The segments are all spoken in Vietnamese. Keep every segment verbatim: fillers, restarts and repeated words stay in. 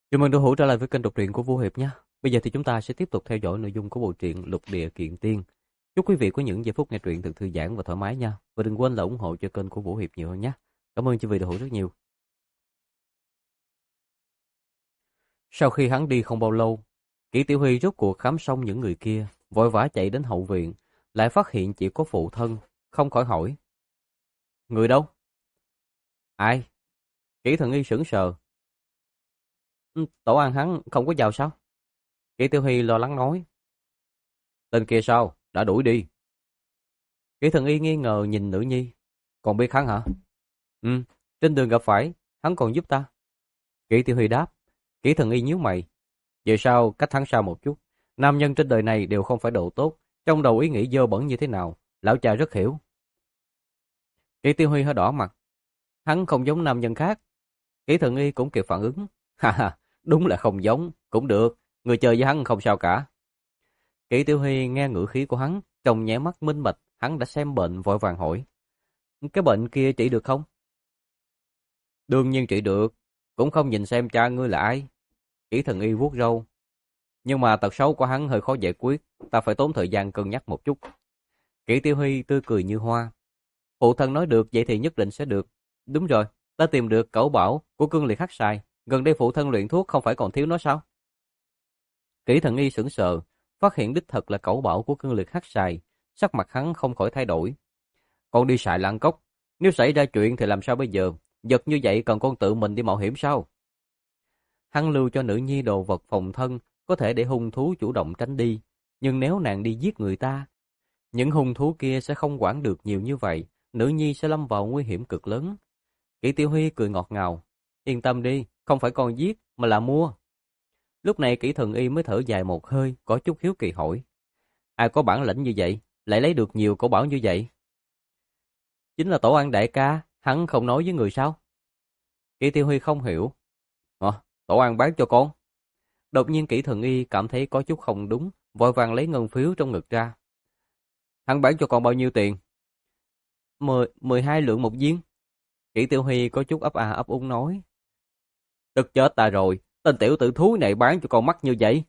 Chào mừng đội hữu trở lại với kênh đọc truyện của Vũ Hiệp nhé. Bây giờ thì chúng ta sẽ tiếp tục theo dõi nội dung của bộ truyện Lục Địa Kiện Tiên. Chúc quý vị có những giây phút nghe truyện thật thư giãn và thoải mái nha. Và đừng quên là ủng hộ cho kênh của Vũ Hiệp nhiều hơn nhé. Cảm ơn chư vị đội hữu rất nhiều. Sau khi hắn đi không bao lâu, Kỷ Tiểu Huy rốt cuộc khám xong những người kia, vội vã chạy đến hậu viện, lại phát hiện chỉ có phụ thân, không khỏi hỏi: người đâu? Ai? Kỷ Thần Y sững sờ. "Ừ, Tổ An hắn không có vào sao?" Kỷ Tiểu Huy lo lắng nói. Tên kia sao? Đã đuổi đi. Kỷ Thần Y nghi ngờ nhìn nữ nhi. Còn biết hắn hả? Ừ, trên đường gặp phải, hắn còn giúp ta. Kỷ Tiểu Huy đáp. Kỷ Thần Y nhíu mày. Vậy sao cách hắn xa một chút? Nam nhân trên đời này đều không phải độ tốt, trong đầu ý nghĩ dơ bẩn như thế nào, lão cha rất hiểu. Kỷ Tiểu Huy hơi đỏ mặt. Hắn không giống nam nhân khác. Kỷ Thần Y cũng kịp phản ứng. Ha ha, đúng là không giống, cũng được, người chơi với hắn không sao cả. Kỷ Tiểu Huy nghe ngữ khí của hắn, trong nháy mắt minh bạch, hắn đã xem bệnh vội vàng hỏi. Cái bệnh kia trị được không? Đương nhiên trị được, cũng không nhìn xem cha ngươi là ai. Kỷ Thần Y vuốt râu. Nhưng mà tật xấu của hắn hơi khó giải quyết, ta phải tốn thời gian cân nhắc một chút. Kỷ Tiểu Huy tươi cười như hoa. Phụ thân nói được, vậy thì nhất định sẽ được. Đúng rồi, ta tìm được cẩu bảo của cương liệt hắc xài. Gần đây phụ thân luyện thuốc không phải còn thiếu nó sao? Kỷ Thần Y sững sờ, phát hiện đích thật là cẩu bảo của cương liệt hắc xài. Sắc mặt hắn không khỏi thay đổi. Con đi xài lạng cốc, nếu xảy ra chuyện thì làm sao bây giờ? Vật như vậy cần con tự mình đi mạo hiểm sao? Hắn lưu cho nữ nhi đồ vật phòng thân, có thể để hung thú chủ động tránh đi. Nhưng nếu nàng đi giết người ta, những hung thú kia sẽ không quản được nhiều như vậy. Nữ nhi sẽ lâm vào nguy hiểm cực lớn. Kỷ Tiểu Huy cười ngọt ngào. Yên tâm đi, không phải con giết, mà là mua. Lúc này Kỷ Thần Y mới thở dài một hơi, có chút hiếu kỳ hỏi. Ai có bản lĩnh như vậy, lại lấy được nhiều cổ bảo như vậy? Chính là Tổ An đại ca, hắn không nói với người sao? Kỷ Tiểu Huy không hiểu. Ờ, Tổ An bán cho con. Đột nhiên Kỷ Thần Y cảm thấy có chút không đúng, vội vàng lấy ngân phiếu trong ngực ra. Hắn bán cho con bao nhiêu tiền? Mười, mười hai lượng một viên. Kỷ Tiểu Huy có chút ấp à ấp úng nói. Tức chết ta rồi, tên tiểu tử thúi này bán cho con mắc như vậy.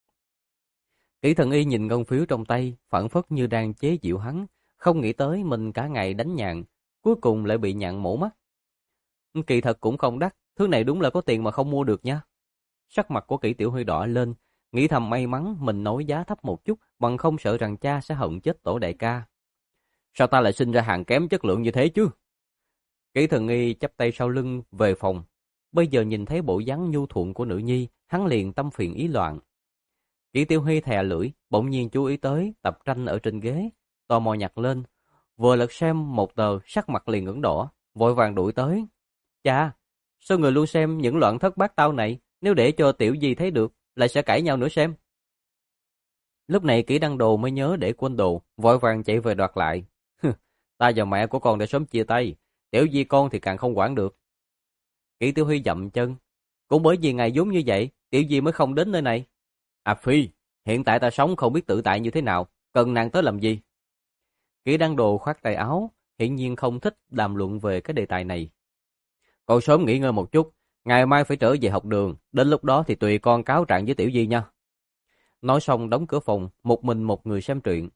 Kỷ Thần Y nhìn ngân phiếu trong tay, phảng phất như đang chế giễu hắn, không nghĩ tới mình cả ngày đánh nhạn, cuối cùng lại bị nhạn mổ mắt. Kỳ thật cũng không đắt, thứ này đúng là có tiền mà không mua được nha. Sắc mặt của Kỷ Tiểu Huy đỏ lên, nghĩ thầm may mắn mình nói giá thấp một chút, bằng không sợ rằng cha sẽ hận chết Tổ đại ca. Sao ta lại sinh ra hàng kém chất lượng như thế chứ? Kỷ Thần Y chắp tay sau lưng về phòng. Bây giờ nhìn thấy bộ dáng nhu thuận của nữ nhi, hắn liền tâm phiền ý loạn. Kỷ Tiểu Huy thè lưỡi, bỗng nhiên chú ý tới tập tranh ở trên ghế, tò mò nhặt lên, vừa lật xem một tờ, sắc mặt liền ửng đỏ, vội vàng đuổi tới. Cha, sao người luôn xem những loạn thất bát tao này, nếu để cho tiểu gì thấy được, lại sẽ cãi nhau nữa xem. Lúc này Kỷ Đăng Đồ mới nhớ để quên đồ, vội vàng chạy về đoạt lại. Ta và mẹ của con đã sớm chia tay, tiểu di con thì càng không quản được. Kỷ Tiểu Huy dậm chân. Cũng bởi vì ngài vốn như vậy, tiểu di mới không đến nơi này. À phi, hiện tại ta sống không biết tự tại như thế nào, cần nàng tới làm gì? Kỷ Đăng Đồ khoát tay áo, hiển nhiên không thích đàm luận về cái đề tài này. Con sớm nghỉ ngơi một chút, ngày mai phải trở về học đường, đến lúc đó thì tùy con cáo trạng với tiểu di nha. Nói xong đóng cửa phòng, một mình một người xem truyện.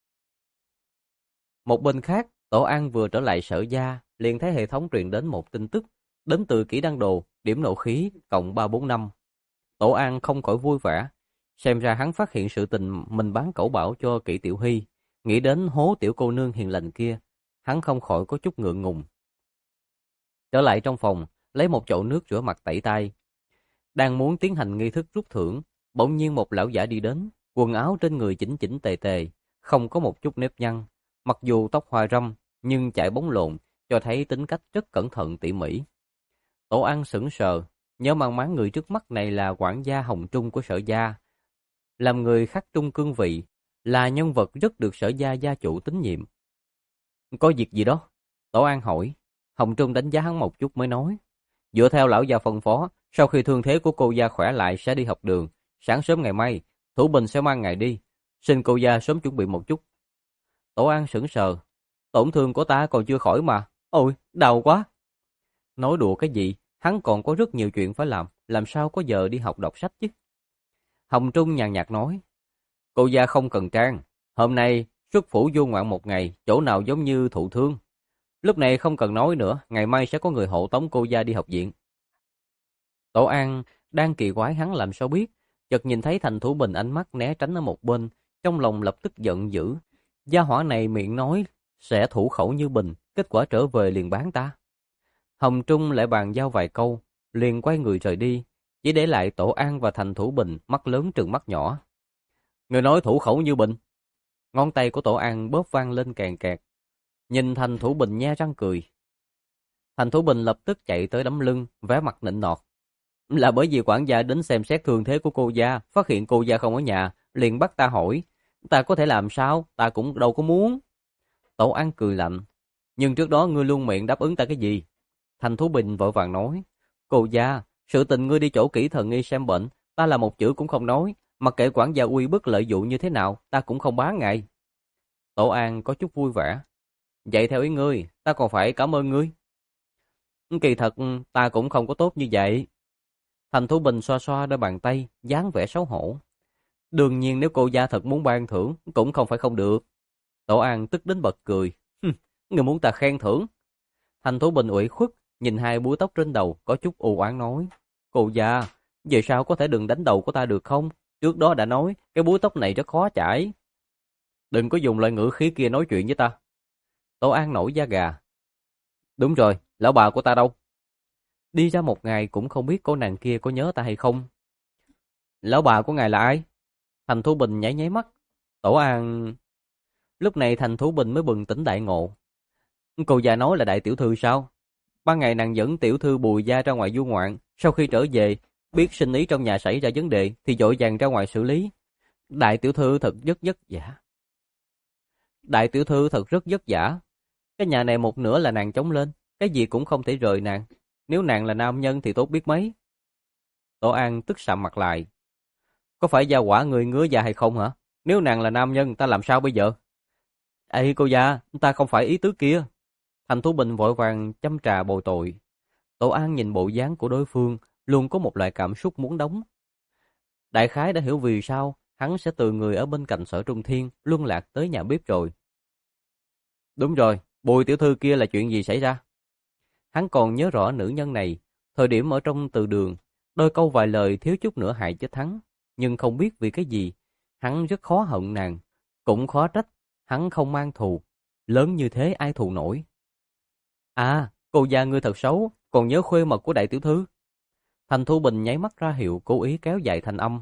Một bên khác, Tổ An vừa trở lại Sở Gia, liền thấy hệ thống truyền đến một tin tức, đến từ Kỷ Đăng Đồ, điểm nộ khí cộng ba bốn năm. Tổ An không khỏi vui vẻ, xem ra hắn phát hiện sự tình mình bán cẩu bảo cho Kỷ Tiểu Hy, nghĩ đến hố tiểu cô nương hiền lành kia, hắn không khỏi có chút ngượng ngùng. Trở lại trong phòng, lấy một chậu nước rửa mặt tẩy tay. Đang muốn tiến hành nghi thức rút thưởng, bỗng nhiên một lão giả đi đến, quần áo trên người chỉnh chỉnh tề tề, không có một chút nếp nhăn, mặc dù tóc hoa râm nhưng chải bóng lộn, cho thấy tính cách rất cẩn thận tỉ mỉ. Tổ An sững sờ, nhớ mang máng người trước mắt này là quản gia Hồng Trung của Sở Gia, làm người khắc trung cương vị, là nhân vật rất được Sở Gia gia chủ tín nhiệm. Có việc gì đó? Tổ An hỏi. Hồng Trung đánh giá hắn một chút mới nói. Dựa theo lão gia phân phó, sau khi thương thế của cô gia khỏe lại sẽ đi học đường, sáng sớm ngày mai, Thủ Bình sẽ mang ngài đi, xin cô gia sớm chuẩn bị một chút. Tổ An sững sờ. Tổn thương của ta còn chưa khỏi mà. Ôi, đau quá. Nói đùa cái gì, hắn còn có rất nhiều chuyện phải làm, làm sao có giờ đi học đọc sách chứ. Hồng Trung nhàn nhạt nói, cô gia không cần trang, hôm nay xuất phủ du ngoạn một ngày, chỗ nào giống như thụ thương. Lúc này không cần nói nữa, ngày mai sẽ có người hộ tống cô gia đi học viện. Tổ An đang kỳ quái hắn làm sao biết, chợt nhìn thấy Thành Thủ Bình ánh mắt né tránh ở một bên, trong lòng lập tức giận dữ. Gia hỏa này miệng nói sẽ thủ khẩu như bình, kết quả trở về liền bán ta. Hồng Trung lại bàn giao vài câu, liền quay người rời đi, chỉ để lại Tổ An và Thành Thủ Bình mắt lớn trừng mắt nhỏ. Người nói thủ khẩu như bình. Ngón tay của Tổ An bóp vang lên kèn kẹt. Nhìn Thành Thủ Bình nhe răng cười. Thành Thủ Bình lập tức chạy tới đấm lưng, vẻ mặt nịnh nọt. Là bởi vì quản gia đến xem xét thương thế của cô gia, phát hiện cô gia không ở nhà, liền bắt ta hỏi. Ta có thể làm sao, ta cũng đâu có muốn. Tổ An cười lạnh. Nhưng trước đó ngươi luôn miệng đáp ứng ta cái gì? Thành Thủ Bình vội vàng nói. Cô gia, sự tình ngươi đi chỗ kỹ thần y xem bệnh, ta là một chữ cũng không nói. Mặc kệ quản gia uy bức lợi dụng như thế nào, ta cũng không bán ngài. Tổ An có chút vui vẻ. Vậy theo ý ngươi, ta còn phải cảm ơn ngươi. Kỳ thật, ta cũng không có tốt như vậy. Thành Thủ Bình xoa xoa đôi bàn tay, dáng vẻ xấu hổ. Đương nhiên nếu cô gia thật muốn ban thưởng, cũng không phải không được. Tổ An tức đến bật cười. Ngươi muốn ta khen thưởng? Thành Thủ Bình ủy khuất, nhìn hai búi tóc trên đầu, có chút u oán nói. Cô gia, về sau có thể đừng đánh đầu của ta được không? Trước đó đã nói, cái búi tóc này rất khó chải. Đừng có dùng loại ngữ khí kia nói chuyện với ta. Tổ An nổi da gà. Đúng rồi, lão bà của ta đâu? Đi ra một ngày cũng không biết cô nàng kia có nhớ ta hay không. Lão bà của ngài là ai? Thành Thủ Bình nháy nháy mắt. Tổ An... Lúc này Thành Thủ Bình mới bừng tỉnh đại ngộ. Cô già nói là đại tiểu thư sao? Ban ngày nàng dẫn tiểu thư Bùi gia ra ngoài du ngoạn, sau khi trở về, biết sinh ý trong nhà xảy ra vấn đề thì vội vàng ra ngoài xử lý. Đại tiểu thư thật rất vất vả. Đại tiểu thư thật rất vất vả. Cái nhà này một nửa là nàng chống lên, cái gì cũng không thể rời nàng. Nếu nàng là nam nhân thì tốt biết mấy. Tổ An tức sạm mặt lại. Có phải gia quả người ngứa da hay không hả? Nếu nàng là nam nhân ta làm sao bây giờ? Ê cô gia, ta không phải ý tứ kia. Thành Thủ Bình vội vàng châm trà bồi tội. Tổ An nhìn bộ dáng của đối phương, luôn có một loại cảm xúc muốn đóng. Đại khái đã hiểu vì sao hắn sẽ từ người ở bên cạnh Sở Trung Thiên luân lạc tới nhà bếp rồi. Đúng rồi, Bùi tiểu thư kia là chuyện gì xảy ra? Hắn còn nhớ rõ nữ nhân này, thời điểm ở trong từ đường, đôi câu vài lời thiếu chút nữa hại chết hắn, nhưng không biết vì cái gì, hắn rất khó hận nàng, cũng khó trách, hắn không mang thù, lớn như thế ai thù nổi. À, cô gia ngươi thật xấu, còn nhớ khuê mật của đại tiểu thư. Thành Thu Bình nháy mắt ra hiệu cố ý kéo dài thanh âm.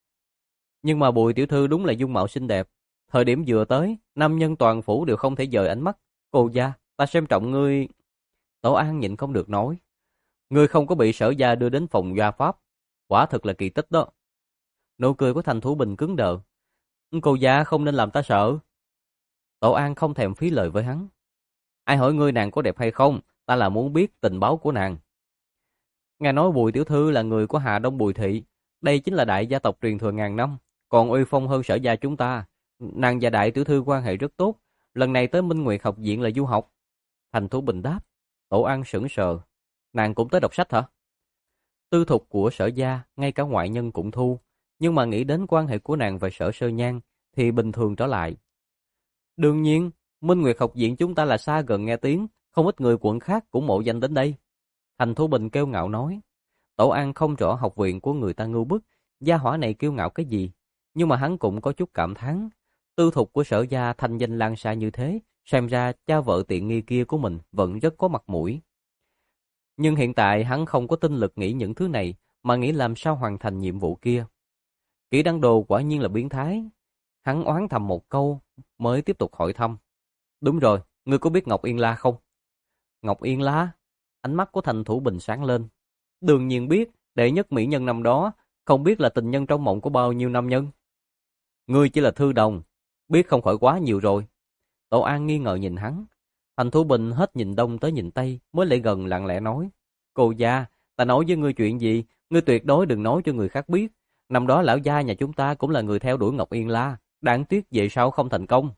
Nhưng mà Bùi tiểu thư đúng là dung mạo xinh đẹp, thời điểm vừa tới, nam nhân toàn phủ đều không thể dời ánh mắt. Cô gia, ta xem trọng ngươi. Tổ An nhịn không được nói. Ngươi không có bị Sở gia đưa đến phòng gia pháp, quả thực là kỳ tích đó. Nụ cười của Thành Thủ Bình cứng đờ. Cô gia không nên làm ta sợ. Tổ An không thèm phí lời với hắn. Ai hỏi ngươi nàng có đẹp hay không, ta là muốn biết tình báo của nàng. Nghe nói Bùi tiểu thư là người của Hà Đông Bùi thị, đây chính là đại gia tộc truyền thừa ngàn năm, còn uy phong hơn Sở gia chúng ta. Nàng và đại tiểu thư quan hệ rất tốt, lần này tới Minh Nguyệt học viện là du học. Thành Thủ Bình đáp. Tổ An sững sờ. Nàng cũng tới đọc sách hả? Tư thục của Sở gia, ngay cả ngoại nhân cũng thu, nhưng mà nghĩ đến quan hệ của nàng và Sở Sơ Nhan thì bình thường trở lại. Đương nhiên, Minh Nguyệt học viện chúng ta là xa gần nghe tiếng, không ít người quận khác cũng mộ danh đến đây. Thành Thủ Bình kiêu ngạo nói. Tổ An không rõ học viện của người ta ngưu bức, gia hỏa này kiêu ngạo cái gì, nhưng mà hắn cũng có chút cảm thán. Tư thục của Sở gia thanh danh lan xa như thế, xem ra cha vợ tiện nghi kia của mình vẫn rất có mặt mũi. Nhưng hiện tại hắn không có tinh lực nghĩ những thứ này, mà nghĩ làm sao hoàn thành nhiệm vụ kia. Kỹ Đăng Đồ quả nhiên là biến thái. Hắn oán thầm một câu, mới tiếp tục hỏi thăm. Đúng rồi, ngươi có biết Ngọc Yên La không? Ngọc Yên La? Ánh mắt của Thành Thủ Bình sáng lên. Đương nhiên biết, đệ nhất mỹ nhân năm đó, không biết là tình nhân trong mộng của bao nhiêu nam nhân. Ngươi chỉ là thư đồng, biết không khỏi quá nhiều rồi. Tổ An nghi ngờ nhìn hắn. Thành Thủ Bình hết nhìn đông tới nhìn tây, mới lại gần lặng lẽ nói. Cô gia, ta nói với ngươi chuyện gì, ngươi tuyệt đối đừng nói cho người khác biết. Năm đó lão gia nhà chúng ta cũng là người theo đuổi Ngọc Yên La, đáng tiếc về sau không thành công.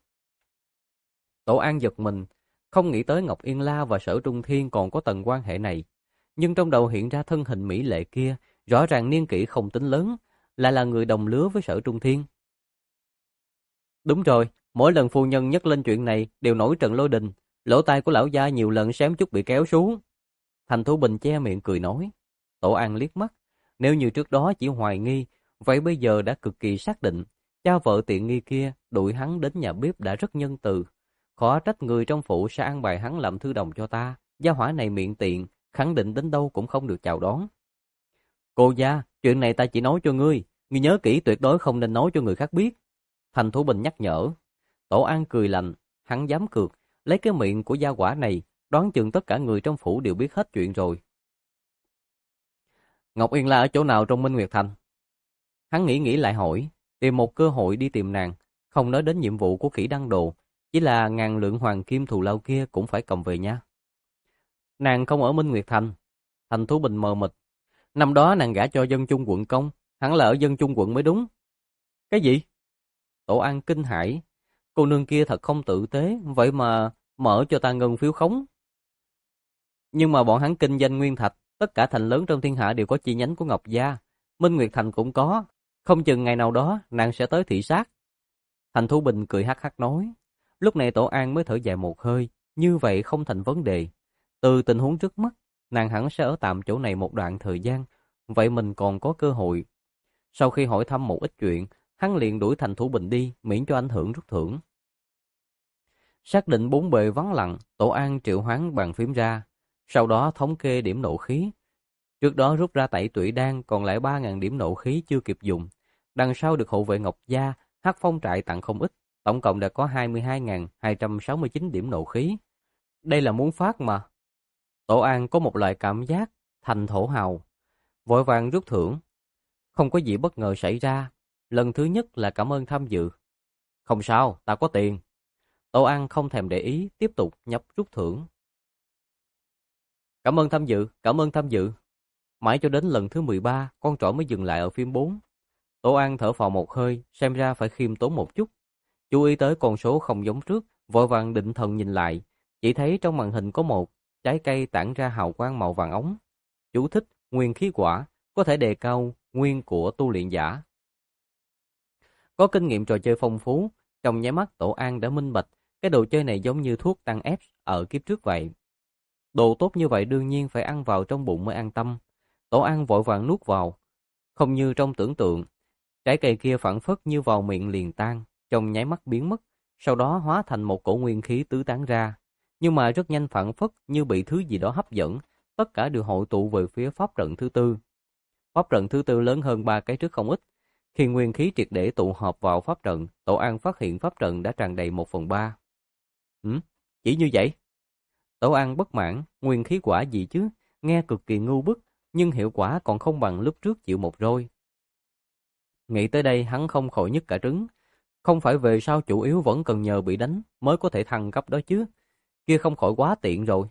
Tổ An giật mình, không nghĩ tới Ngọc Yên La và Sở Trung Thiên còn có tầng quan hệ này. nhưng trong đầu hiện ra thân hình mỹ lệ kia, rõ ràng niên kỷ không tính lớn, lại là người đồng lứa với Sở Trung Thiên. Đúng rồi, mỗi lần phu nhân nhắc lên chuyện này đều nổi trận lôi đình, lỗ tai của lão gia nhiều lần xém chút bị kéo xuống. Thành Thủ Bình che miệng cười nói. Tổ An liếc mắt, nếu như trước đó chỉ hoài nghi, vậy bây giờ đã cực kỳ xác định, cha vợ tiện nghi kia đuổi hắn đến nhà bếp đã rất nhân từ. Khó trách người trong phủ sẽ ăn bài hắn làm thư đồng cho ta, gia hỏa này miệng tiện, khẳng định đến đâu cũng không được chào đón. Cô gia, chuyện này ta chỉ nói cho ngươi, ngươi nhớ kỹ tuyệt đối không nên nói cho người khác biết. Thành Thủ Bình nhắc nhở. Tổ An cười lạnh, hắn dám cược, lấy cái miệng của gia quả này, đoán chừng tất cả người trong phủ đều biết hết chuyện rồi. Ngọc Yên La ở chỗ nào trong Minh Nguyệt Thành? Hắn nghĩ nghĩ lại hỏi, tìm một cơ hội đi tìm nàng, không nói đến nhiệm vụ của Kỷ Đăng Đồ, chỉ là ngàn lượng hoàng kim thù lao kia cũng phải cầm về nha. Nàng không ở Minh Nguyệt Thành. Thành Thủ Bình mờ mịt. Năm đó nàng gả cho dân chung quận công, hẳn là ở dân chung quận mới đúng. Cái gì? Tổ An kinh hãi. Cô nương kia thật không tử tế, vậy mà mở cho ta ngân phiếu khống. Nhưng mà bọn hắn kinh doanh nguyên thạch, tất cả thành lớn trong thiên hạ đều có chi nhánh của Ngọc Gia. Minh Nguyệt Thành cũng có, không chừng ngày nào đó nàng sẽ tới thị sát. Thành Thủ Bình cười hắc hắc nói. Lúc này Tổ An mới thở dài một hơi, như vậy không thành vấn đề. Từ tình huống trước mắt, nàng hẳn sẽ ở tạm chỗ này một đoạn thời gian, vậy mình còn có cơ hội. Sau khi hỏi thăm một ít chuyện, hắn liền đuổi Thành Thủ Bình đi, miễn cho ảnh hưởng rút thưởng. Xác định bốn bề vắng lặng, Tổ An triệu hoán bàn phím ra, sau đó thống kê điểm nộ khí. Trước đó rút ra tẩy tủy đan còn lại ba nghìn điểm nộ khí chưa kịp dùng. Đằng sau được hộ vệ Ngọc Gia, Hắc Phong trại tặng không ít, tổng cộng đã có hai mươi hai nghìn hai trăm sáu mươi chín điểm nộ khí. Đây là muốn phát mà. Tổ An có một loại cảm giác thành thổ hào, vội vàng rút thưởng. Không có gì bất ngờ xảy ra. Lần thứ nhất là cảm ơn tham dự. Không sao, ta có tiền. Tổ An không thèm để ý, tiếp tục nhấp rút thưởng. Cảm ơn tham dự, cảm ơn tham dự. Mãi cho đến lần thứ mười ba, con trỏ mới dừng lại ở phím bốn. Tổ An thở phào một hơi, xem ra phải khiêm tốn một chút. Chú ý tới con số không giống trước, vội vàng định thần nhìn lại, chỉ thấy trong màn hình có một trái cây tản ra hào quang màu vàng ống. Chú thích, nguyên khí quả, có thể đề cao nguyên của tu luyện giả. Có kinh nghiệm trò chơi phong phú, trong nháy mắt Tổ An đã minh bạch, cái đồ chơi này giống như thuốc tăng ép ở kiếp trước vậy. Đồ tốt như vậy đương nhiên phải ăn vào trong bụng mới an tâm. Tổ An vội vàng nuốt vào, không như trong tưởng tượng. Trái cây kia phảng phất như vào miệng liền tan, trong nháy mắt biến mất, sau đó hóa thành một cổ nguyên khí tứ tán ra. Nhưng mà rất nhanh phảng phất như bị thứ gì đó hấp dẫn, tất cả đều hội tụ về phía pháp trận thứ tư. Pháp trận thứ tư lớn hơn ba cái trước không ít. Khi nguyên khí triệt để tụ họp vào pháp trận, Tổ An phát hiện pháp trận đã tràn đầy một phần ba. Ừ, chỉ như vậy? Tổ An bất mãn, nguyên khí quả gì chứ, nghe cực kỳ ngu bức, nhưng hiệu quả còn không bằng lúc trước chịu một roi. Nghĩ tới đây hắn không khỏi nhức cả trứng. Không phải về sau chủ yếu vẫn cần nhờ bị đánh mới có thể thăng cấp đó chứ, kia không khỏi quá tiện rồi.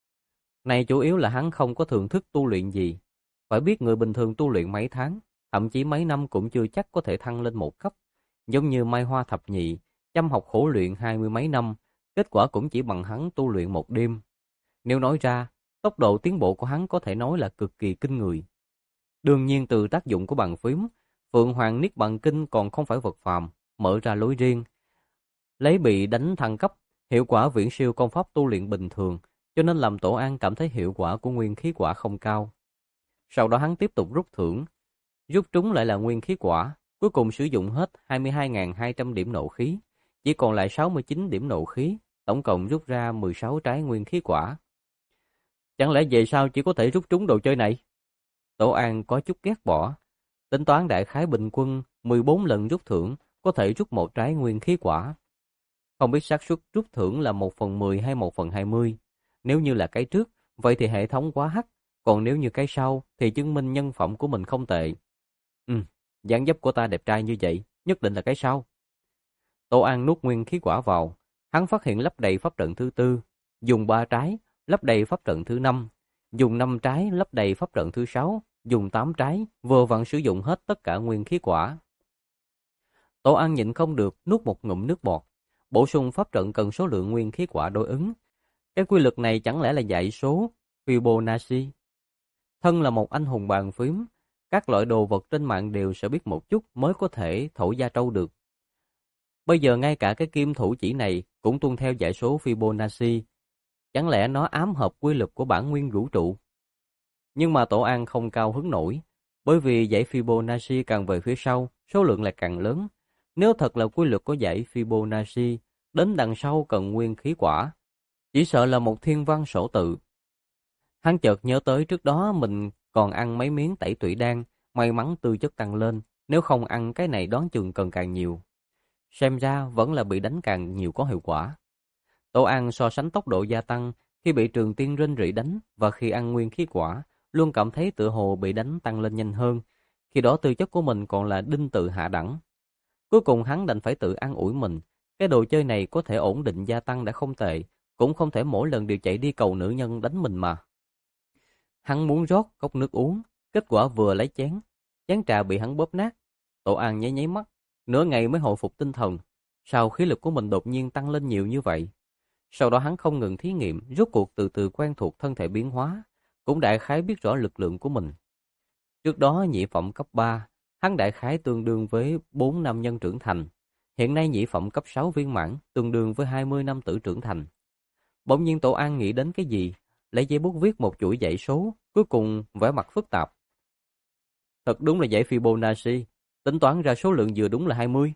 Này chủ yếu là hắn không có thường thức tu luyện gì. Phải biết người bình thường tu luyện mấy tháng, thậm chí mấy năm cũng chưa chắc có thể thăng lên một cấp. Giống như Mai Hoa thập nhị, chăm học khổ luyện hai mươi mấy năm, kết quả cũng chỉ bằng hắn tu luyện một đêm. Nếu nói ra, tốc độ tiến bộ của hắn có thể nói là cực kỳ kinh người. Đương nhiên từ tác dụng của bàn phím, Phượng Hoàng Niết Bàn Kinh còn không phải vật phàm, mở ra lối riêng. Lấy bị đánh thăng cấp, hiệu quả viễn siêu công pháp tu luyện bình thường, cho nên làm Tổ An cảm thấy hiệu quả của nguyên khí quả không cao. Sau đó hắn tiếp tục rút thưởng, rút trúng lại là nguyên khí quả, cuối cùng sử dụng hết hai mươi hai nghìn hai trăm điểm nộ khí, chỉ còn lại sáu mươi chín điểm nộ khí, tổng cộng rút ra mười sáu trái nguyên khí quả. Chẳng lẽ về sau chỉ có thể rút trúng đồ chơi này? Tổ An có chút ghét bỏ, tính toán đại khái bình quân mười bốn lần rút thưởng có thể rút một trái nguyên khí quả. Không biết xác suất rút thưởng là một phần mười hay một phần hai mươi. Nếu như là cái trước, vậy thì hệ thống quá hắc, còn nếu như cái sau thì chứng minh nhân phẩm của mình không tệ. Ừ, dáng dấp của ta đẹp trai như vậy, nhất định là cái sau. Tổ An nuốt nguyên khí quả vào, hắn phát hiện lấp đầy pháp trận thứ tư, dùng ba trái, lấp đầy pháp trận thứ năm, dùng năm trái lấp đầy pháp trận thứ sáu, dùng tám trái, vừa vặn sử dụng hết tất cả nguyên khí quả. Tổ An nhịn không được, nuốt một ngụm nước bọt. Bổ sung pháp trận cần số lượng nguyên khí quả đối ứng. Cái quy luật này chẳng lẽ là dạy số Fibonacci? Thân là một anh hùng bàn phím, các loại đồ vật trên mạng đều sẽ biết một chút mới có thể thổi da trâu được. Bây giờ ngay cả cái kim thủ chỉ này cũng tuân theo dãy số Fibonacci. Chẳng lẽ nó ám hợp quy luật của bản nguyên vũ trụ? Nhưng mà Tổ An không cao hứng nổi, bởi vì dãy Fibonacci càng về phía sau, số lượng lại càng lớn. Nếu thật là quy luật của dãy Fibonacci, đến đằng sau cần nguyên khí quả, chỉ sợ là một thiên văn sổ tự. Hắn chợt nhớ tới trước đó mình còn ăn mấy miếng tẩy tủy đan, may mắn tư chất tăng lên, nếu không ăn cái này đoán chừng cần càng nhiều. Xem ra vẫn là bị đánh càng nhiều có hiệu quả. Tổ An so sánh tốc độ gia tăng khi bị Trường Tiên rên rỉ đánh và khi ăn nguyên khí quả, luôn cảm thấy tựa hồ bị đánh tăng lên nhanh hơn. Khi đó tư chất của mình còn là đinh tự hạ đẳng. Cuối cùng hắn đành phải tự an ủi mình. Cái đồ chơi này có thể ổn định gia tăng đã không tệ, cũng không thể mỗi lần đều chạy đi cầu nữ nhân đánh mình mà. Hắn muốn rót cốc nước uống, kết quả vừa lấy chén, chén trà bị hắn bóp nát. Tổ An nháy nháy mắt, nửa ngày mới hồi phục tinh thần. Sao khí lực của mình đột nhiên tăng lên nhiều như vậy? Sau đó hắn không ngừng thí nghiệm, rốt cuộc từ từ quen thuộc thân thể biến hóa, cũng đại khái biết rõ lực lượng của mình. Trước đó nhị phẩm cấp ba, hắn đại khái tương đương với bốn năm nhân trưởng thành. Hiện nay nhị phẩm cấp sáu viên mãn, tương đương với hai mươi năm tử trưởng thành. Bỗng nhiên Tổ An nghĩ đến cái gì, lấy giấy bút viết một chuỗi dãy số, cuối cùng vẻ mặt phức tạp. Thật đúng là dãy Fibonacci, tính toán ra số lượng vừa đúng là hai mươi.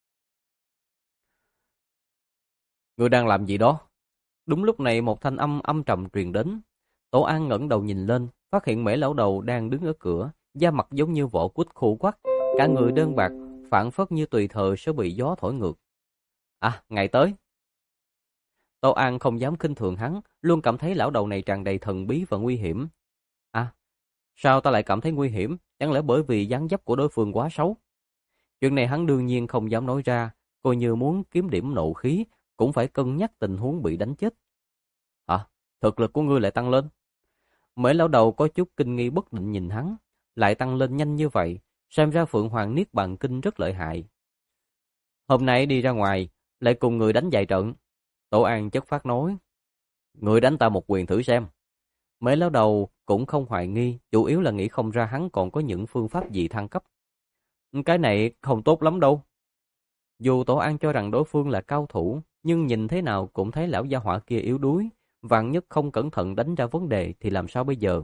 Ngươi đang làm gì đó? Đúng lúc này một thanh âm âm trầm truyền đến. Tổ An ngẩng đầu nhìn lên, phát hiện Mễ lão đầu đang đứng ở cửa, da mặt giống như vỏ quýt khô quắt, cả người đơn bạc, phảng phất như tùy thời sẽ bị gió thổi ngược. À, ngày tới. Tổ An không dám khinh thường hắn, luôn cảm thấy lão đầu này tràn đầy thần bí và nguy hiểm. À, sao ta lại cảm thấy nguy hiểm? Chẳng lẽ bởi vì dáng dấp của đối phương quá xấu? Chuyện này hắn đương nhiên không dám nói ra, coi như muốn kiếm điểm nộ khí, cũng phải cân nhắc tình huống bị đánh chết. Hả? Thực lực của ngươi lại tăng lên? Mễ lão đầu có chút kinh nghi bất định nhìn hắn, lại tăng lên nhanh như vậy, xem ra Phượng Hoàng Niết Bàn Kinh rất lợi hại. Hôm nay đi ra ngoài, lại cùng người đánh vài trận. Tổ An chất phát nói, người đánh ta một quyền thử xem. Mễ lão đầu cũng không hoài nghi, chủ yếu là nghĩ không ra hắn còn có những phương pháp gì thăng cấp. Cái này không tốt lắm đâu. Dù Tổ An cho rằng đối phương là cao thủ, nhưng nhìn thế nào cũng thấy lão gia hỏa kia yếu đuối, vạn nhất không cẩn thận đánh ra vấn đề thì làm sao bây giờ?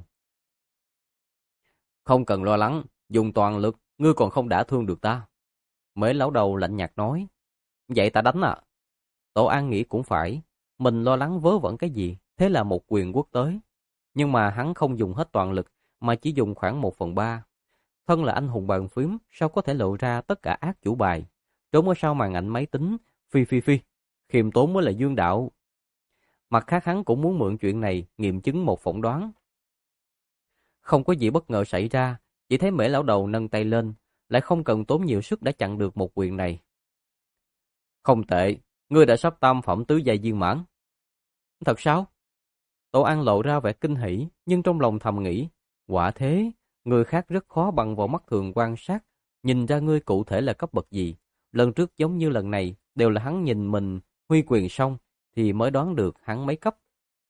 Không cần lo lắng, dùng toàn lực, ngươi còn không đả thương được ta. Mễ lão đầu lạnh nhạt nói, vậy ta đánh à? Tổ An nghĩ cũng phải, mình lo lắng vớ vẩn cái gì, thế là một quyền quất tới. Nhưng mà hắn không dùng hết toàn lực, mà chỉ dùng khoảng một phần ba. Thân là anh hùng bàn phím, sao có thể lộ ra tất cả ác chủ bài? Trốn ở sau màn ảnh máy tính, phi phi phi, khiêm tốn mới là dương đạo. Mặt khác hắn cũng muốn mượn chuyện này nghiệm chứng một phỏng đoán. Không có gì bất ngờ xảy ra, chỉ thấy Mễ lão đầu nâng tay lên, lại không cần tốn nhiều sức đã chặn được một quyền này. Không tệ, ngươi đã sắp tam phẩm tứ giai viên mãn. Thật sao? Tổ An lộ ra vẻ kinh hỉ, nhưng trong lòng thầm nghĩ, quả thế, người khác rất khó bằng vào mắt thường quan sát, nhìn ra ngươi cụ thể là cấp bậc gì. Lần trước giống như lần này, đều là hắn nhìn mình huy quyền xong, thì mới đoán được hắn mấy cấp.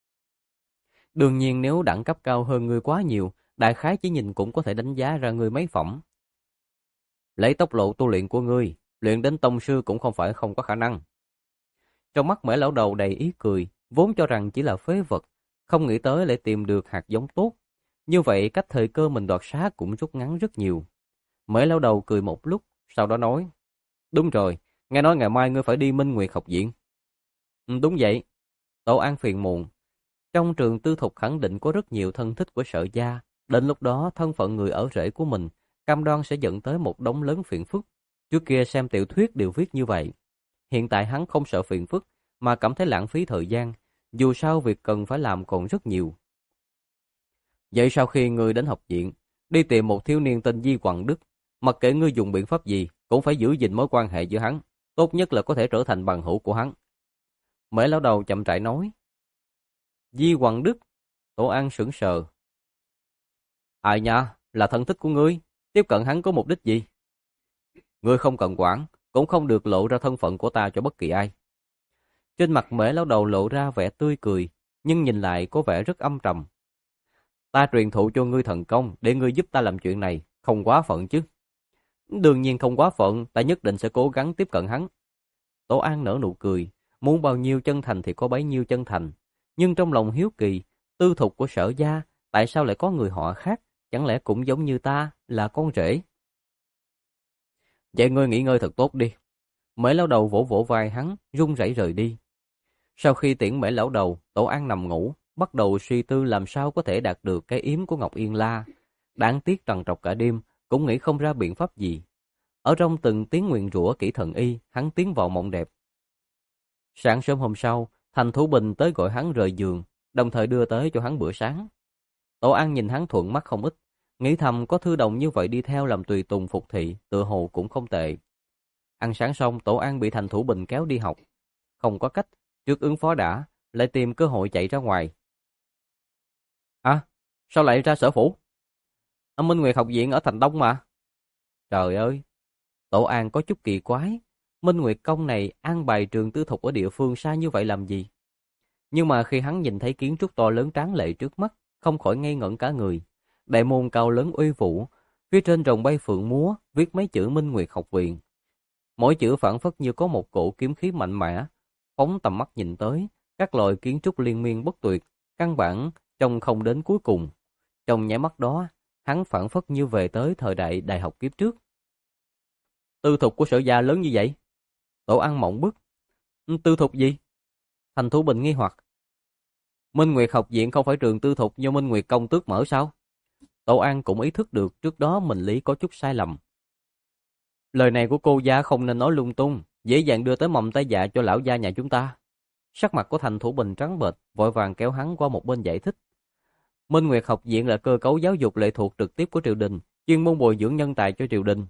Đương nhiên nếu đẳng cấp cao hơn ngươi quá nhiều, đại khái chỉ nhìn cũng có thể đánh giá ra ngươi mấy phẩm. Lấy tốc độ tu luyện của ngươi, luyện đến tông sư cũng không phải không có khả năng. Trong mắt Mễ lão đầu đầy ý cười, vốn cho rằng chỉ là phế vật, không nghĩ tới lại tìm được hạt giống tốt. Như vậy cách thời cơ mình đoạt xá cũng rút ngắn rất nhiều. Mễ lão đầu cười một lúc, sau đó nói, đúng rồi, nghe nói ngày mai ngươi phải đi Minh Nguyệt học viện. Ừ, đúng vậy. Tổ An phiền muộn. Trong trường tư thục khẳng định có rất nhiều thân thích của Sở gia, đến lúc đó thân phận người ở rể của mình, cam đoan sẽ dẫn tới một đống lớn phiền phức. Trước kia xem tiểu thuyết đều viết như vậy. Hiện tại hắn không sợ phiền phức, mà cảm thấy lãng phí thời gian, dù sao việc cần phải làm còn rất nhiều. Vậy sau khi ngươi đến học viện, đi tìm một thiếu niên tên Di Quảng Đức, mặc kệ ngươi dùng biện pháp gì, cũng phải giữ gìn mối quan hệ giữa hắn, tốt nhất là có thể trở thành bằng hữu của hắn. Mễ lão đầu chậm rãi nói. Di Quảng Đức? Tổ An sững sờ. Ai nha, là thân thích của ngươi, tiếp cận hắn có mục đích gì? Ngươi không cần quản, cũng không được lộ ra thân phận của ta cho bất kỳ ai. Trên mặt Mễ lão đầu lộ ra vẻ tươi cười, nhưng nhìn lại có vẻ rất âm trầm. Ta truyền thụ cho ngươi thần công để ngươi giúp ta làm chuyện này, không quá phận chứ? Đương nhiên không quá phận, ta nhất định sẽ cố gắng tiếp cận hắn. Tổ An nở nụ cười, muốn bao nhiêu chân thành thì có bấy nhiêu chân thành. Nhưng trong lòng hiếu kỳ, tư thục của Sở gia, tại sao lại có người họ khác, chẳng lẽ cũng giống như ta, là con rể? Vậy ngươi nghỉ ngơi thật tốt đi. Mễ lão đầu vỗ vỗ vai hắn, run rẩy rời đi. Sau khi tiễn Mễ lão đầu, Tổ An nằm ngủ, bắt đầu suy tư làm sao có thể đạt được cái yếm của Ngọc Yên La. Đáng tiếc trằn trọc cả đêm, cũng nghĩ không ra biện pháp gì. Ở trong từng tiếng nguyền rủa kỹ thần y, hắn tiến vào mộng đẹp. Sáng sớm hôm sau, Thành Thủ Bình tới gọi hắn rời giường, đồng thời đưa tới cho hắn bữa sáng. Tổ An nhìn hắn thuận mắt không ít, nghĩ thầm có thư đồng như vậy đi theo làm tùy tùng phục thị, tựa hồ cũng không tệ. Ăn sáng xong, Tổ An bị Thành Thủ Bình kéo đi học. Không có cách, trước ứng phó đã, lại tìm cơ hội chạy ra ngoài. À, sao lại ra sở phủ? Ở Minh Nguyệt học viện ở thành Đông mà. Trời ơi, Tổ An có chút kỳ quái, Minh Nguyệt công này an bài trường tư thục ở địa phương xa như vậy làm gì? Nhưng mà khi hắn nhìn thấy kiến trúc to lớn tráng lệ trước mắt, không khỏi ngây ngẩn cả người. Đại môn cao lớn uy vũ, phía trên rồng bay phượng múa, viết mấy chữ Minh Nguyệt học viện. Mỗi chữ phảng phất như có một cổ kiếm khí mạnh mẽ, phóng tầm mắt nhìn tới, các loại kiến trúc liên miên bất tuyệt, căn bản trông không đến cuối cùng. Trong nháy mắt đó, hắn phảng phất như về tới thời đại đại học kiếp trước. Tư thục của Sở gia lớn như vậy? Tổ An mộng bức. Tư thục gì? Thành Thủ Bình nghi hoặc. Minh Nguyệt học viện không phải trường tư thục do Minh Nguyệt công tước mở sao? Tổ An cũng ý thức được trước đó mình lý có chút sai lầm. Lời này của cô gia không nên nói lung tung, dễ dàng đưa tới mầm tai dạ cho lão gia nhà chúng ta. Sắc mặt của Thành Thủ Bình trắng bệch, vội vàng kéo hắn qua một bên giải thích. Minh Nguyệt học viện là cơ cấu giáo dục lệ thuộc trực tiếp của triều đình, chuyên môn bồi dưỡng nhân tài cho triều đình.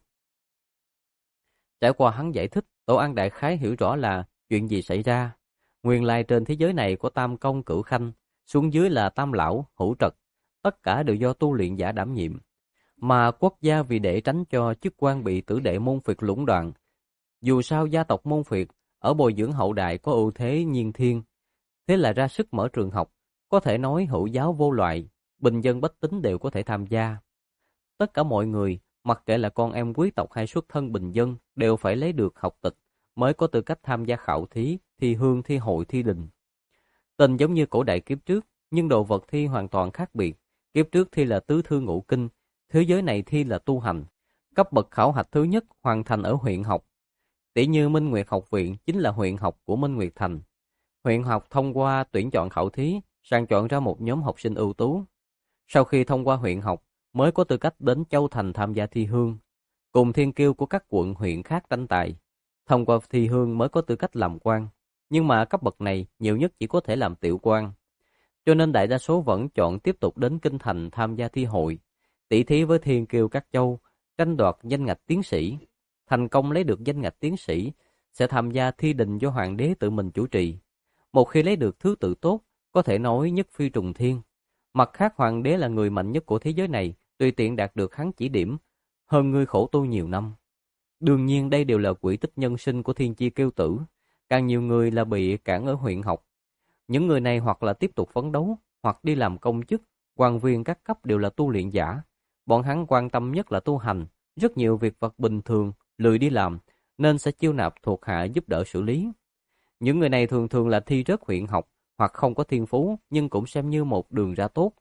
Trải qua hắn giải thích, Tổ An đại khái hiểu rõ là chuyện gì xảy ra. Nguyên lai trên thế giới này có tam công cửu khanh, xuống dưới là tam lão, hữu trật, tất cả đều do tu luyện giả đảm nhiệm. Mà quốc gia vì để tránh cho chức quan bị tử đệ môn phiệt lũng đoạn, dù sao gia tộc môn phiệt ở bồi dưỡng hậu đại có ưu thế nhiên thiên, thế là ra sức mở trường học, có thể nói hữu giáo vô loại, bình dân bách tính đều có thể tham gia. Tất cả mọi người, mặc kệ là con em quý tộc hay xuất thân bình dân, đều phải lấy được học tịch mới có tư cách tham gia khảo thí, thi hương, thi hội, thi đình. Tình giống như cổ đại kiếp trước, nhưng đồ vật thi hoàn toàn khác biệt. Kiếp trước thi là tứ thư ngũ kinh, thế giới này thi là tu hành. Cấp bậc khảo hạch thứ nhất hoàn thành ở huyện học. Tỷ như Minh Nguyệt học viện chính là huyện học của Minh Nguyệt thành. Huyện học thông qua tuyển chọn khảo thí, sàng chọn ra một nhóm học sinh ưu tú. Sau khi thông qua huyện học, mới có tư cách đến Châu Thành tham gia thi hương, cùng thiên kiêu của các quận huyện khác tranh tài. Thông qua thi hương mới có tư cách làm quan, nhưng mà cấp bậc này nhiều nhất chỉ có thể làm tiểu quan. Cho nên đại đa số vẫn chọn tiếp tục đến Kinh Thành tham gia thi hội, tỷ thí với thiên kiêu các châu, tranh đoạt danh ngạch tiến sĩ. Thành công lấy được danh ngạch tiến sĩ, sẽ tham gia thi đình do hoàng đế tự mình chủ trì. Một khi lấy được thứ tự tốt, có thể nói nhất phi trùng thiên. Mặt khác hoàng đế là người mạnh nhất của thế giới này, tùy tiện đạt được hắn chỉ điểm, hơn ngươi khổ tu nhiều năm. Đương nhiên đây đều là quỹ tích nhân sinh của thiên chi kiêu tử, càng nhiều người là bị cản ở huyện học. Những người này hoặc là tiếp tục phấn đấu, hoặc đi làm công chức, quan viên các cấp đều là tu luyện giả. Bọn hắn quan tâm nhất là tu hành, rất nhiều việc vật bình thường, lười đi làm, nên sẽ chiêu nạp thuộc hạ giúp đỡ xử lý. Những người này thường thường là thi rớt huyện học, hoặc không có thiên phú, nhưng cũng xem như một đường ra tốt.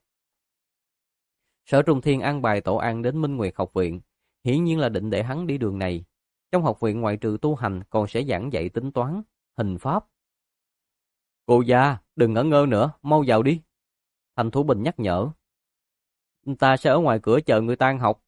Sở Trung Thiên an bài Tổ An đến Minh Nguyệt học viện, hiển nhiên là định để hắn đi đường này. Trong học viện ngoại trừ tu hành còn sẽ giảng dạy tính toán, hình pháp. Cô gia, đừng ngẩn ngơ nữa, mau vào đi. Thành Thủ Bình nhắc nhở. Ta sẽ ở ngoài cửa chờ người ta ăn học.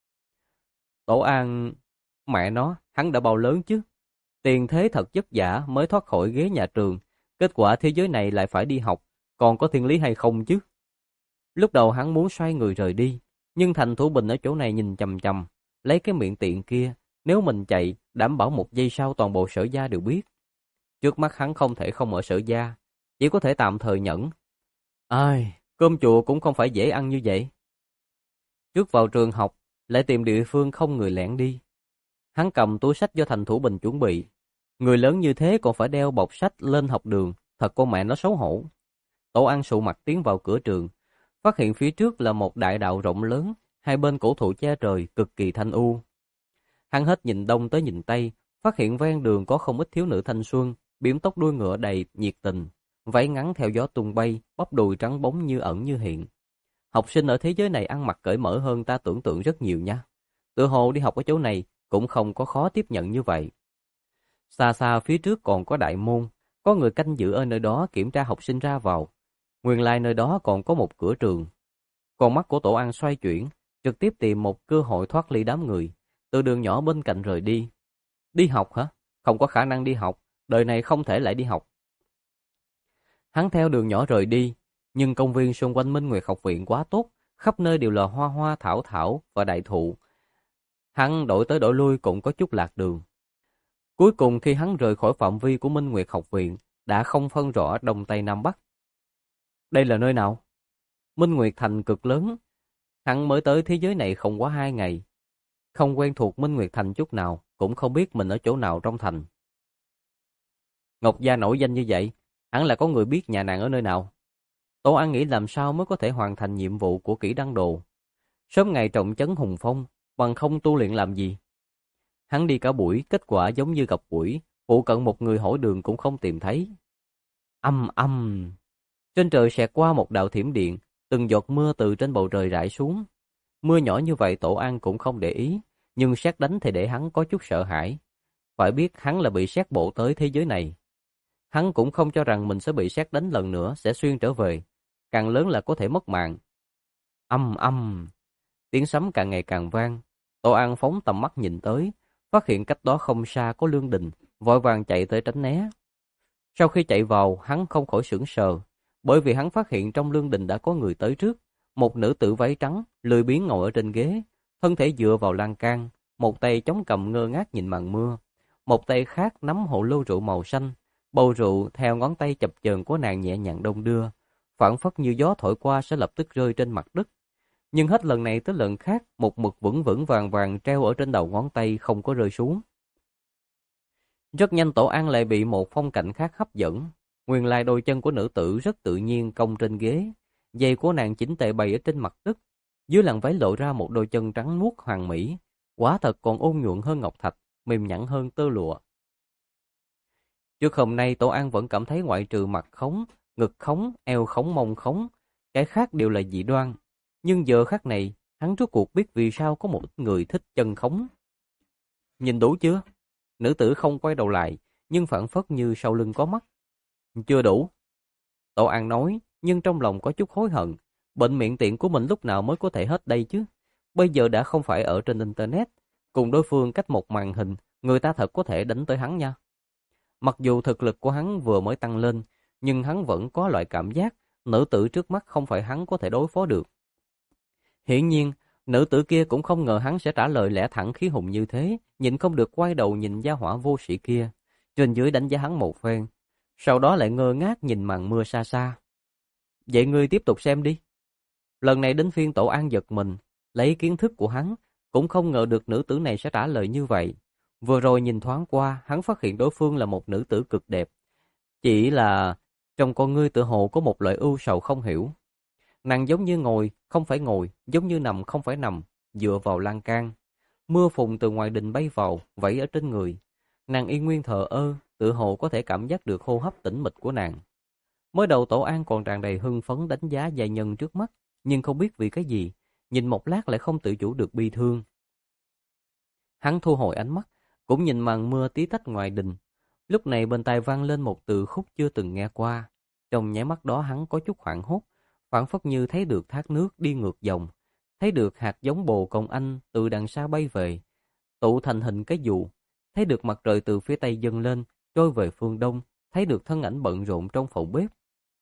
Tổ An, mẹ nó, hắn đã bao lớn chứ. Tiền thế thật vất vả mới thoát khỏi ghế nhà trường, kết quả thế giới này lại phải đi học, còn có thiên lý hay không chứ? Lúc đầu hắn muốn xoay người rời đi, nhưng Thành Thủ Bình ở chỗ này nhìn chằm chằm, lấy cái miệng tiện kia, nếu mình chạy, đảm bảo một giây sau toàn bộ Sở gia đều biết. Trước mắt hắn không thể không ở Sở gia, chỉ có thể tạm thời nhẫn. Ai, cơm chùa cũng không phải dễ ăn như vậy. Trước vào trường học, lại tìm địa phương không người lẻn đi. Hắn cầm túi sách do Thành Thủ Bình chuẩn bị. Người lớn như thế còn phải đeo bọc sách lên học đường, thật con mẹ nó xấu hổ. Tổ An sụ mặt tiến vào cửa trường. phát hiện phía trước là một đại đạo rộng lớn, hai bên cổ thụ che trời cực kỳ thanh u. Hắn hết nhìn đông tới nhìn tây, phát hiện ven đường có không ít thiếu nữ thanh xuân, bím tóc đuôi ngựa đầy nhiệt tình, váy ngắn theo gió tung bay, bắp đùi trắng bóng như ẩn như hiện. Học sinh ở thế giới này ăn mặc cởi mở hơn ta tưởng tượng rất nhiều nha. Tựa hồ đi học ở chỗ này cũng không có khó tiếp nhận như vậy. Xa xa phía trước còn có đại môn, có người canh giữ ở nơi đó kiểm tra học sinh ra vào. Nguyên lai nơi đó còn có một cửa trường. Con mắt của Tổ An xoay chuyển, trực tiếp tìm một cơ hội thoát ly đám người, từ đường nhỏ bên cạnh rời đi. Đi học hả? Không có khả năng đi học, đời này không thể lại đi học. Hắn theo đường nhỏ rời đi, nhưng công viên xung quanh Minh Nguyệt học viện quá tốt, khắp nơi đều là hoa hoa thảo thảo và đại thụ. Hắn đổi tới đổi lui cũng có chút lạc đường. Cuối cùng khi hắn rời khỏi phạm vi của Minh Nguyệt học viện, đã không phân rõ đông tây nam bắc. Đây là nơi nào? Minh Nguyệt thành cực lớn. Hắn mới tới thế giới này không quá hai ngày. Không quen thuộc Minh Nguyệt thành chút nào, cũng không biết mình ở chỗ nào trong thành. Ngọc Gia nổi danh như vậy, hẳn là có người biết nhà nàng ở nơi nào. Tô An nghĩ làm sao mới có thể hoàn thành nhiệm vụ của kỹ đăng đồ. Sớm ngày trọng trấn hùng phong, bằng không tu luyện làm gì. Hắn đi cả buổi, kết quả giống như gặp quỷ, phụ cận một người hỏi đường cũng không tìm thấy. Âm âm. Trên trời xẹt qua một đạo thiểm điện, từng giọt mưa từ trên bầu trời rải xuống. Mưa nhỏ như vậy Tổ An cũng không để ý, nhưng sét đánh thì để hắn có chút sợ hãi. Phải biết hắn là bị sét bộ tới thế giới này. Hắn cũng không cho rằng mình sẽ bị sét đánh lần nữa sẽ xuyên trở về, càng lớn là có thể mất mạng. Âm âm. Tiếng sấm càng ngày càng vang. Tổ An phóng tầm mắt nhìn tới, phát hiện cách đó không xa có lương đình, vội vàng chạy tới tránh né. Sau khi chạy vào, hắn không khỏi sửng sờ, bởi vì hắn phát hiện trong lương đình đã có người tới trước, một nữ tử váy trắng, lười biếng ngồi ở trên ghế, thân thể dựa vào lan can, một tay chống cằm ngơ ngác nhìn màn mưa, một tay khác nắm hồ lô rượu màu xanh, bầu rượu theo ngón tay chập chờn của nàng nhẹ nhàng đong đưa, phảng phất như gió thổi qua sẽ lập tức rơi trên mặt đất. Nhưng hết lần này tới lần khác, một mực vững vững vàng vàng treo ở trên đầu ngón tay không có rơi xuống. Rất nhanh Tổ An lại bị một phong cảnh khác hấp dẫn. Nguyên lai đôi chân của nữ tử rất tự nhiên cong trên ghế, giày của nàng chỉnh tề bày ở trên mặt đất, dưới làn váy lộ ra một đôi chân trắng muốt hoàn mỹ, quả thật còn ôn nhuận hơn ngọc thạch, mềm nhẵn hơn tơ lụa. Trước hôm nay Tổ An vẫn cảm thấy ngoại trừ mặt khống, ngực khống, eo khống, mông khống, cái khác đều là dị đoan. Nhưng giờ khắc này, hắn rốt cuộc biết vì sao có một người thích chân khống. Nhìn đủ chưa? Nữ tử không quay đầu lại, nhưng phảng phất như sau lưng có mắt. Chưa đủ. Tổ An nói, nhưng trong lòng có chút hối hận. Bệnh miệng tiện của mình lúc nào mới có thể hết đây chứ? Bây giờ đã không phải ở trên Internet. Cùng đối phương cách một màn hình, người ta thật có thể đánh tới hắn nha. Mặc dù thực lực của hắn vừa mới tăng lên, nhưng hắn vẫn có loại cảm giác nữ tử trước mắt không phải hắn có thể đối phó được. Hiển nhiên, nữ tử kia cũng không ngờ hắn sẽ trả lời lẽ thẳng khí hùng như thế, nhịn không được quay đầu nhìn gia hỏa vô sĩ kia, trên dưới đánh giá hắn một phen, sau đó lại ngơ ngác nhìn màn mưa xa xa. Vậy ngươi tiếp tục xem đi. Lần này đến phiên Tổ An giật mình, lấy kiến thức của hắn, cũng không ngờ được nữ tử này sẽ trả lời như vậy. Vừa rồi nhìn thoáng qua, hắn phát hiện đối phương là một nữ tử cực đẹp. Chỉ là trong con ngươi tự hồ có một loại ưu sầu không hiểu. Nàng giống như ngồi, không phải ngồi, giống như nằm, không phải nằm, dựa vào lan can. Mưa phùn từ ngoài đình bay vào, vẫy ở trên người. Nàng yên nguyên thờ ơ, tự hồ có thể cảm giác được hô hấp tĩnh mịch của nàng. Mới đầu Tổ An còn tràn đầy hưng phấn đánh giá giai nhân trước mắt, nhưng không biết vì cái gì, nhìn một lát lại không tự chủ được bi thương. Hắn thu hồi ánh mắt, cũng nhìn màn mưa tí tách ngoài đình. Lúc này bên tai vang lên một từ khúc chưa từng nghe qua. Trong nháy mắt đó hắn có chút hoảng hốt, phảng phất như thấy được thác nước đi ngược dòng, thấy được hạt giống bồ công anh từ đằng xa bay về, tụ thành hình cái dù, thấy được mặt trời từ phía tây dâng lên, trôi về phương đông, thấy được thân ảnh bận rộn trong phòng bếp.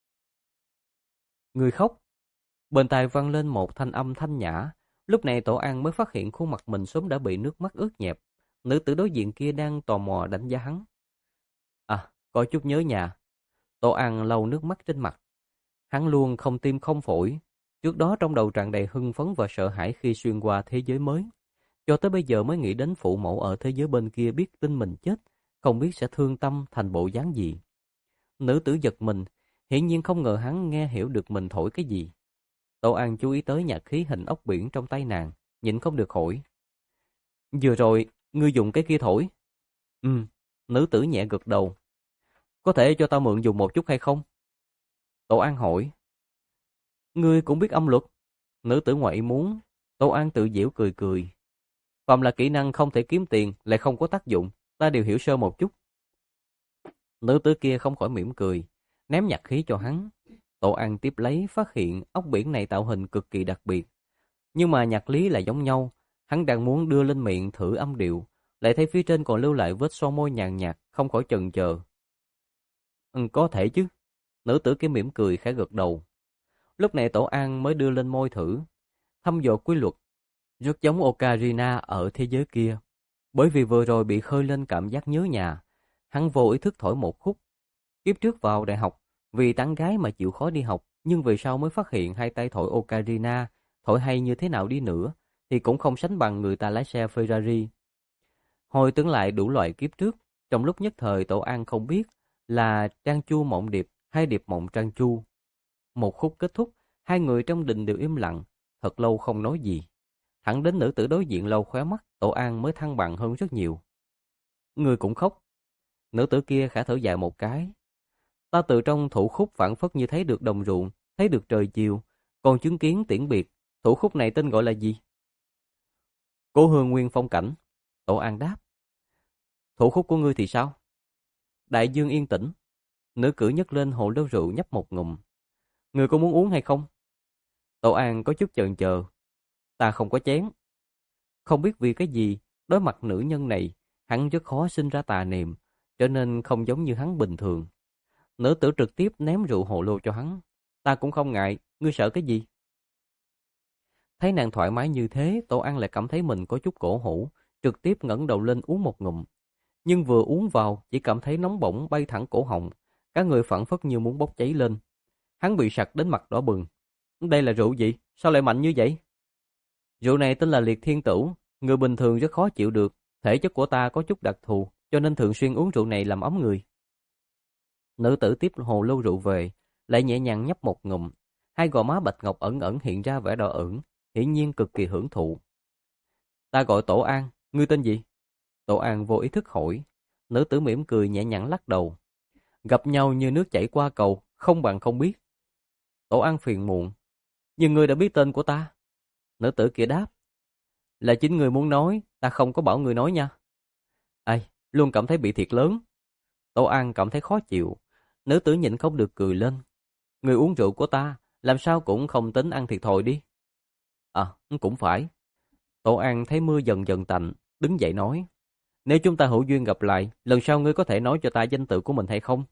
Người khóc. Bên tai vang lên một thanh âm thanh nhã, lúc này Tổ An mới phát hiện khuôn mặt mình sớm đã bị nước mắt ướt nhẹp. Nữ tử đối diện kia đang tò mò đánh giá hắn. À, có chút nhớ nhà. Tổ An lau nước mắt trên mặt. Hắn luôn không tim không phổi. Trước đó trong đầu tràn đầy hưng phấn và sợ hãi khi xuyên qua thế giới mới. Cho tới bây giờ mới nghĩ đến phụ mẫu ở thế giới bên kia biết tin mình chết, không biết sẽ thương tâm thành bộ dáng gì. Nữ tử giật mình, hiển nhiên không ngờ hắn nghe hiểu được mình thổi cái gì. Tô An chú ý tới nhạc khí hình ốc biển trong tay nàng, nhịn không được hỏi. Vừa rồi, ngươi dùng cái kia thổi. Ừ, nữ tử nhẹ gật đầu. Có thể cho ta mượn dùng một chút hay không? Tô An hỏi. Ngươi cũng biết âm luật. Nữ tử ngoại ý muốn. Tô An tự giễu cười cười. Phàm là kỹ năng không thể kiếm tiền lại không có tác dụng, ta đều hiểu sơ một chút. Nữ tử kia không khỏi mỉm cười, ném nhạc khí cho hắn. Tô An tiếp lấy phát hiện ốc biển này tạo hình cực kỳ đặc biệt. Nhưng mà nhạc lý lại giống nhau, hắn đang muốn đưa lên miệng thử âm điệu, lại thấy phía trên còn lưu lại vết son môi nhàn nhạt, không khỏi chần chờ. Ừ, có thể chứ. Nữ tử kia mỉm cười khẽ gật đầu. Lúc này Tổ An mới đưa lên môi thử, thăm dò quy luật, rất giống ocarina ở thế giới kia. Bởi vì vừa rồi bị khơi lên cảm giác nhớ nhà, hắn vô ý thức thổi một khúc. Kiếp trước vào đại học, vì tán gái mà chịu khó đi học, nhưng về sau mới phát hiện hai tay thổi ocarina, thổi hay như thế nào đi nữa, thì cũng không sánh bằng người ta lái xe Ferrari. Hồi tưởng lại đủ loại kiếp trước, trong lúc nhất thời Tổ An không biết là Trang Chu mộng điệp hay điệp mộng Trang Chu. Một khúc kết thúc, hai người trong đình đều im lặng, thật lâu không nói gì. Thẳng đến nữ tử đối diện lâu khóe mắt, Tổ An mới thăng bằng hơn rất nhiều. Người cũng khóc. Nữ tử kia khẽ thở dài một cái. Ta từ trong thủ khúc phảng phất như thấy được đồng ruộng, thấy được trời chiều, còn chứng kiến tiễn biệt. Thủ khúc này tên gọi là gì? Cố hương nguyên phong cảnh. Tổ An đáp. Thủ khúc của ngươi thì sao? Đại dương yên tĩnh. Nữ cử nhấc lên hồ lô rượu nhấp một ngụm. Ngươi có muốn uống hay không? Tổ An có chút chần chờ. Ta không có chén. Không biết vì cái gì, đối mặt nữ nhân này, hắn rất khó sinh ra tà niệm, cho nên không giống như hắn bình thường. Nữ tử trực tiếp ném rượu hồ lô cho hắn. Ta cũng không ngại, ngươi sợ cái gì? Thấy nàng thoải mái như thế, Tổ An lại cảm thấy mình có chút cổ hủ, trực tiếp ngẩng đầu lên uống một ngụm. Nhưng vừa uống vào, chỉ cảm thấy nóng bỏng bay thẳng cổ họng, cả người phảng phất như muốn bốc cháy lên. Hắn bị sặc đến mặt đỏ bừng. Đây là rượu gì? Sao lại mạnh như vậy? Rượu này tên là liệt thiên tửu, người bình thường rất khó chịu được. Thể chất của ta có chút đặc thù, cho nên thường xuyên uống rượu này làm ấm người. Nữ tử tiếp hồ lô rượu về, lại nhẹ nhàng nhấp một ngụm. Hai gò má bạch ngọc ẩn ẩn hiện ra vẻ đỏ ửng, hiển nhiên cực kỳ hưởng thụ. Ta gọi Tổ An, ngươi tên gì? Tổ An vô ý thức hỏi. Nữ tử mỉm cười nhẹ nhàng lắc đầu. Gặp nhau như nước chảy qua cầu, không bằng không biết. Tổ An phiền muộn. Nhưng ngươi đã biết tên của ta. Nữ tử kia đáp. Là chính ngươi muốn nói, ta không có bảo ngươi nói nha. Ai, luôn cảm thấy bị thiệt lớn. Tổ An cảm thấy khó chịu. Nữ tử nhịn không được cười lên. Ngươi uống rượu của ta, làm sao cũng không tính ăn thiệt thòi đi. À, cũng phải. Tổ An thấy mưa dần dần tạnh, đứng dậy nói. Nếu chúng ta hữu duyên gặp lại, lần sau ngươi có thể nói cho ta danh tự của mình hay không?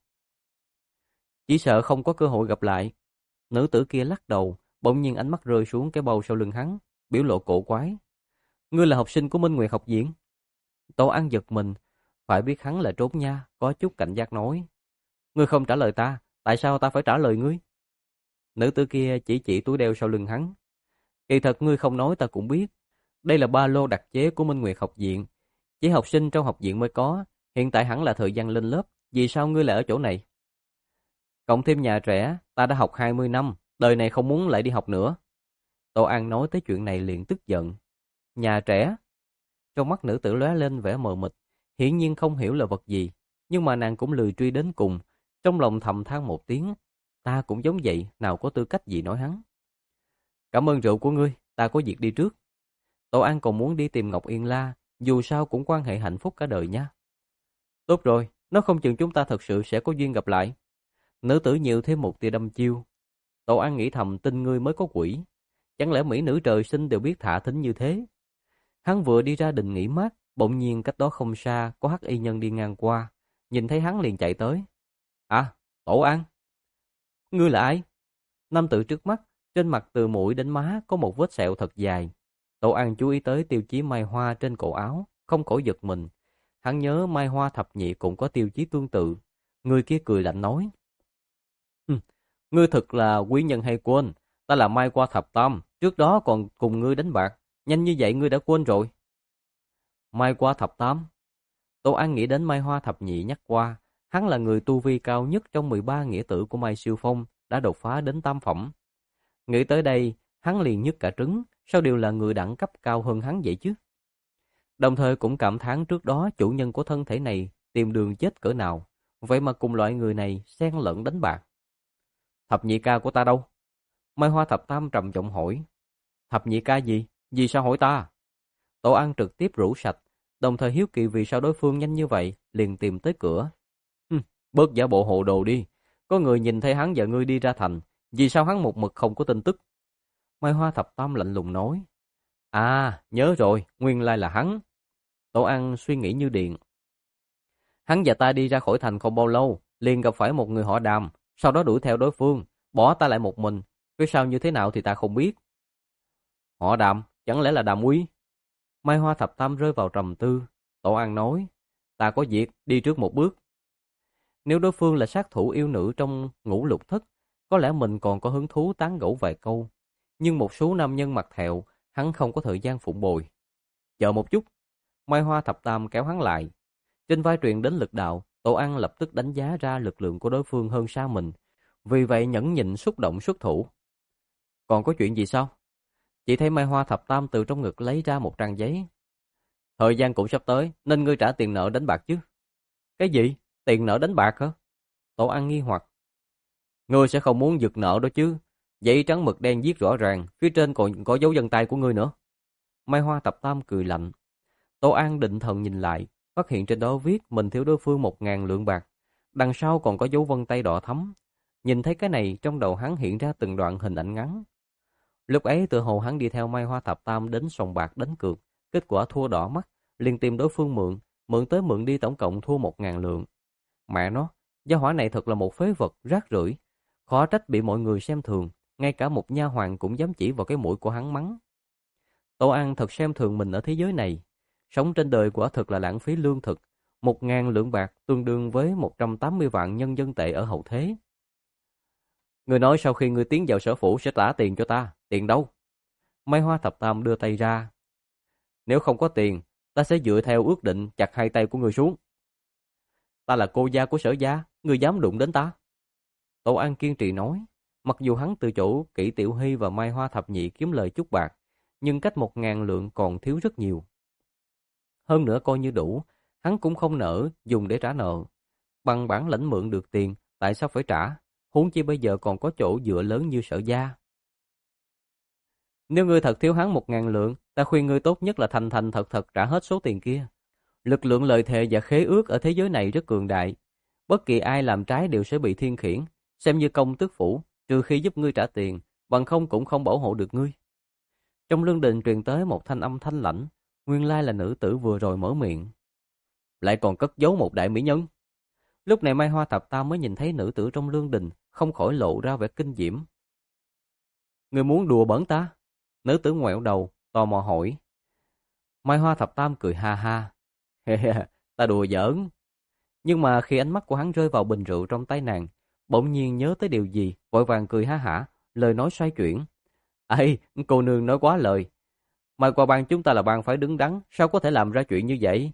Chỉ sợ không có cơ hội gặp lại. Nữ tử kia lắc đầu, bỗng nhiên ánh mắt rơi xuống cái bầu sau lưng hắn, biểu lộ cổ quái. Ngươi là học sinh của Minh Nguyệt học viện? Tổ An giật mình, phải biết hắn là trốn nha, có chút cảnh giác nói. Ngươi không trả lời ta, tại sao ta phải trả lời ngươi? Nữ tử kia chỉ chỉ túi đeo sau lưng hắn. Kỳ thật ngươi không nói ta cũng biết. Đây là ba lô đặc chế của Minh Nguyệt học viện. Chỉ học sinh trong học viện mới có, hiện tại hẳn là thời gian lên lớp, vì sao ngươi lại ở chỗ này? Cộng thêm nhà trẻ, ta đã học hai mươi năm, đời này không muốn lại đi học nữa. Tô An nói tới chuyện này liền tức giận. Nhà trẻ? Trong mắt nữ tử lóe lên vẻ mờ mịt, hiển nhiên không hiểu là vật gì, nhưng mà nàng cũng lười truy đến cùng, trong lòng thầm than một tiếng. Ta cũng giống vậy, nào có tư cách gì nói hắn. Cảm ơn rượu của ngươi, ta có việc đi trước. Tô An còn muốn đi tìm Ngọc Yên La, dù sao cũng quan hệ hạnh phúc cả đời nha. Tốt rồi, nó không chừng chúng ta thật sự sẽ có duyên gặp lại. Nữ tử nhiều thêm một tia đâm chiêu. Tô An nghĩ thầm tin ngươi mới có quỷ. Chẳng lẽ mỹ nữ trời sinh đều biết thả thính như thế? Hắn vừa đi ra đình nghỉ mát, bỗng nhiên cách đó không xa có hắc y nhân đi ngang qua. Nhìn thấy hắn liền chạy tới. À, Tổ An. Ngươi là ai? Nam tử trước mắt, trên mặt từ mũi đến má có một vết sẹo thật dài. Tổ An chú ý tới tiêu chí mai hoa trên cổ áo, không khỏi giật mình. Hắn nhớ mai hoa thập nhị cũng có tiêu chí tương tự. Người kia cười lạnh nói. Ngươi thật là quý nhân hay quên. Ta là mai hoa thập tam, trước đó còn cùng ngươi đánh bạc. Nhanh như vậy ngươi đã quên rồi. Mai hoa thập tam. Tổ An nghĩ đến mai hoa thập nhị nhắc qua. Hắn là người tu vi cao nhất trong mười ba nghĩa tử của Mai Siêu Phong, đã đột phá đến tam phẩm. Nghĩ tới đây, hắn liền nhức cả trứng, sao đều là người đẳng cấp cao hơn hắn vậy chứ? Đồng thời cũng cảm thán trước đó chủ nhân của thân thể này tìm đường chết cỡ nào, vậy mà cùng loại người này xen lẫn đánh bạc. Thập nhị ca của ta đâu? Mai Hoa thập tam trầm giọng hỏi. Thập nhị ca gì? Vì sao hỏi ta? Tổ ăn trực tiếp rủ sạch, đồng thời hiếu kỳ vì sao đối phương nhanh như vậy, liền tìm tới cửa. Hừm, bớt giả bộ hồ đồ đi. Có người nhìn thấy hắn và ngươi đi ra thành, vì sao hắn một mực không có tin tức? Mai Hoa thập tam lạnh lùng nói. À, nhớ rồi, nguyên lai là hắn. Tổ ăn suy nghĩ như điện. Hắn và ta đi ra khỏi thành không bao lâu, liền gặp phải một người họ Đàm, sau đó đuổi theo đối phương, bỏ ta lại một mình. Phía sau như thế nào thì ta không biết. Họ Đàm, chẳng lẽ là Đàm Uy? Mai Hoa thập tam rơi vào trầm tư. Tổ an nói, ta có việc, đi trước một bước. Nếu đối phương là sát thủ yêu nữ trong ngũ lục thất, có lẽ mình còn có hứng thú tán gẫu vài câu. Nhưng một số nam nhân mặt thẹo, hắn không có thời gian phụng bồi. Chờ một chút. Mai Hoa thập tam kéo hắn lại. Trên vai truyền đến lực đạo, Tổ An lập tức đánh giá ra lực lượng của đối phương hơn xa mình. Vì vậy nhẫn nhịn xúc động xuất thủ. Còn có chuyện gì sao? Chỉ thấy Mai Hoa thập tam từ trong ngực lấy ra một trang giấy. Thời gian cũng sắp tới, nên ngươi trả tiền nợ đánh bạc chứ. Cái gì? Tiền nợ đánh bạc hả? Tổ An nghi hoặc. Ngươi sẽ không muốn giật nợ đó chứ. Giấy trắng mực đen viết rõ ràng, phía trên còn có dấu vân tay của ngươi nữa. Mai Hoa thập tam cười lạnh. Tổ An định thần nhìn lại, phát hiện trên đó viết mình thiếu đối phương một ngàn lượng bạc. Đằng sau còn có dấu vân tay đỏ thắm. Nhìn thấy cái này, trong đầu hắn hiện ra từng đoạn hình ảnh ngắn. Lúc ấy tự hồ hắn đi theo Mai Hoa thập tam đến sòng bạc đánh cược, kết quả thua đỏ mắt, liền tìm đối phương mượn, mượn tới mượn đi tổng cộng thua một ngàn lượng. Mẹ nó, gia hỏa này thật là một phế vật rác rưởi, khó trách bị mọi người xem thường, ngay cả một nha hoàn cũng dám chỉ vào cái mũi của hắn mắng. Tô An thật xem thường mình ở thế giới này, sống trên đời quả thực là lãng phí lương thực, một ngàn lượng bạc tương đương với một trăm tám mươi vạn nhân dân tệ ở hậu thế. Người nói sau khi người tiến vào sở phủ sẽ trả tiền cho ta, tiền đâu? Mai Hoa thập tam đưa tay ra. Nếu không có tiền, ta sẽ dựa theo ước định chặt hai tay của người xuống. Ta là cô gia của Sở gia, người dám đụng đến ta? Tô An kiên trì nói, mặc dù hắn từ chỗ Kỷ Tiểu Hy và Mai Hoa thập nhị kiếm lời chút bạc, nhưng cách một ngàn lượng còn thiếu rất nhiều. Hơn nữa coi như đủ, hắn cũng không nỡ dùng để trả nợ. Bằng bản lãnh mượn được tiền, tại sao phải trả? Huống chi bây giờ còn có chỗ dựa lớn như Sở gia. Nếu ngươi thật thiếu hắn một ngàn lượng, ta khuyên ngươi tốt nhất là thành thành thật thật trả hết số tiền kia. Lực lượng lời thề và khế ước ở thế giới này rất cường đại. Bất kỳ ai làm trái đều sẽ bị thiên khiển, xem như công tước phủ, trừ khi giúp ngươi trả tiền, bằng không cũng không bảo hộ được ngươi. Trong lương đình truyền tới một thanh âm thanh lãnh, nguyên lai là nữ tử vừa rồi mở miệng. Lại còn cất giấu một đại mỹ nhân. Lúc này Mai Hoa thập tam mới nhìn thấy nữ tử trong lương đình, không khỏi lộ ra vẻ kinh diễm. Ngươi muốn đùa bỡn ta? Nữ tử ngoẹo đầu, tò mò hỏi. Mai Hoa thập tam cười ha ha. Ta đùa giỡn. Nhưng mà khi ánh mắt của hắn rơi vào bình rượu trong tay nàng, bỗng nhiên nhớ tới điều gì, vội vàng cười ha hả, lời nói xoay chuyển. Ây, cô nương nói quá lời. Mai qua bang chúng ta là bang phải đứng đắn, sao có thể làm ra chuyện như vậy?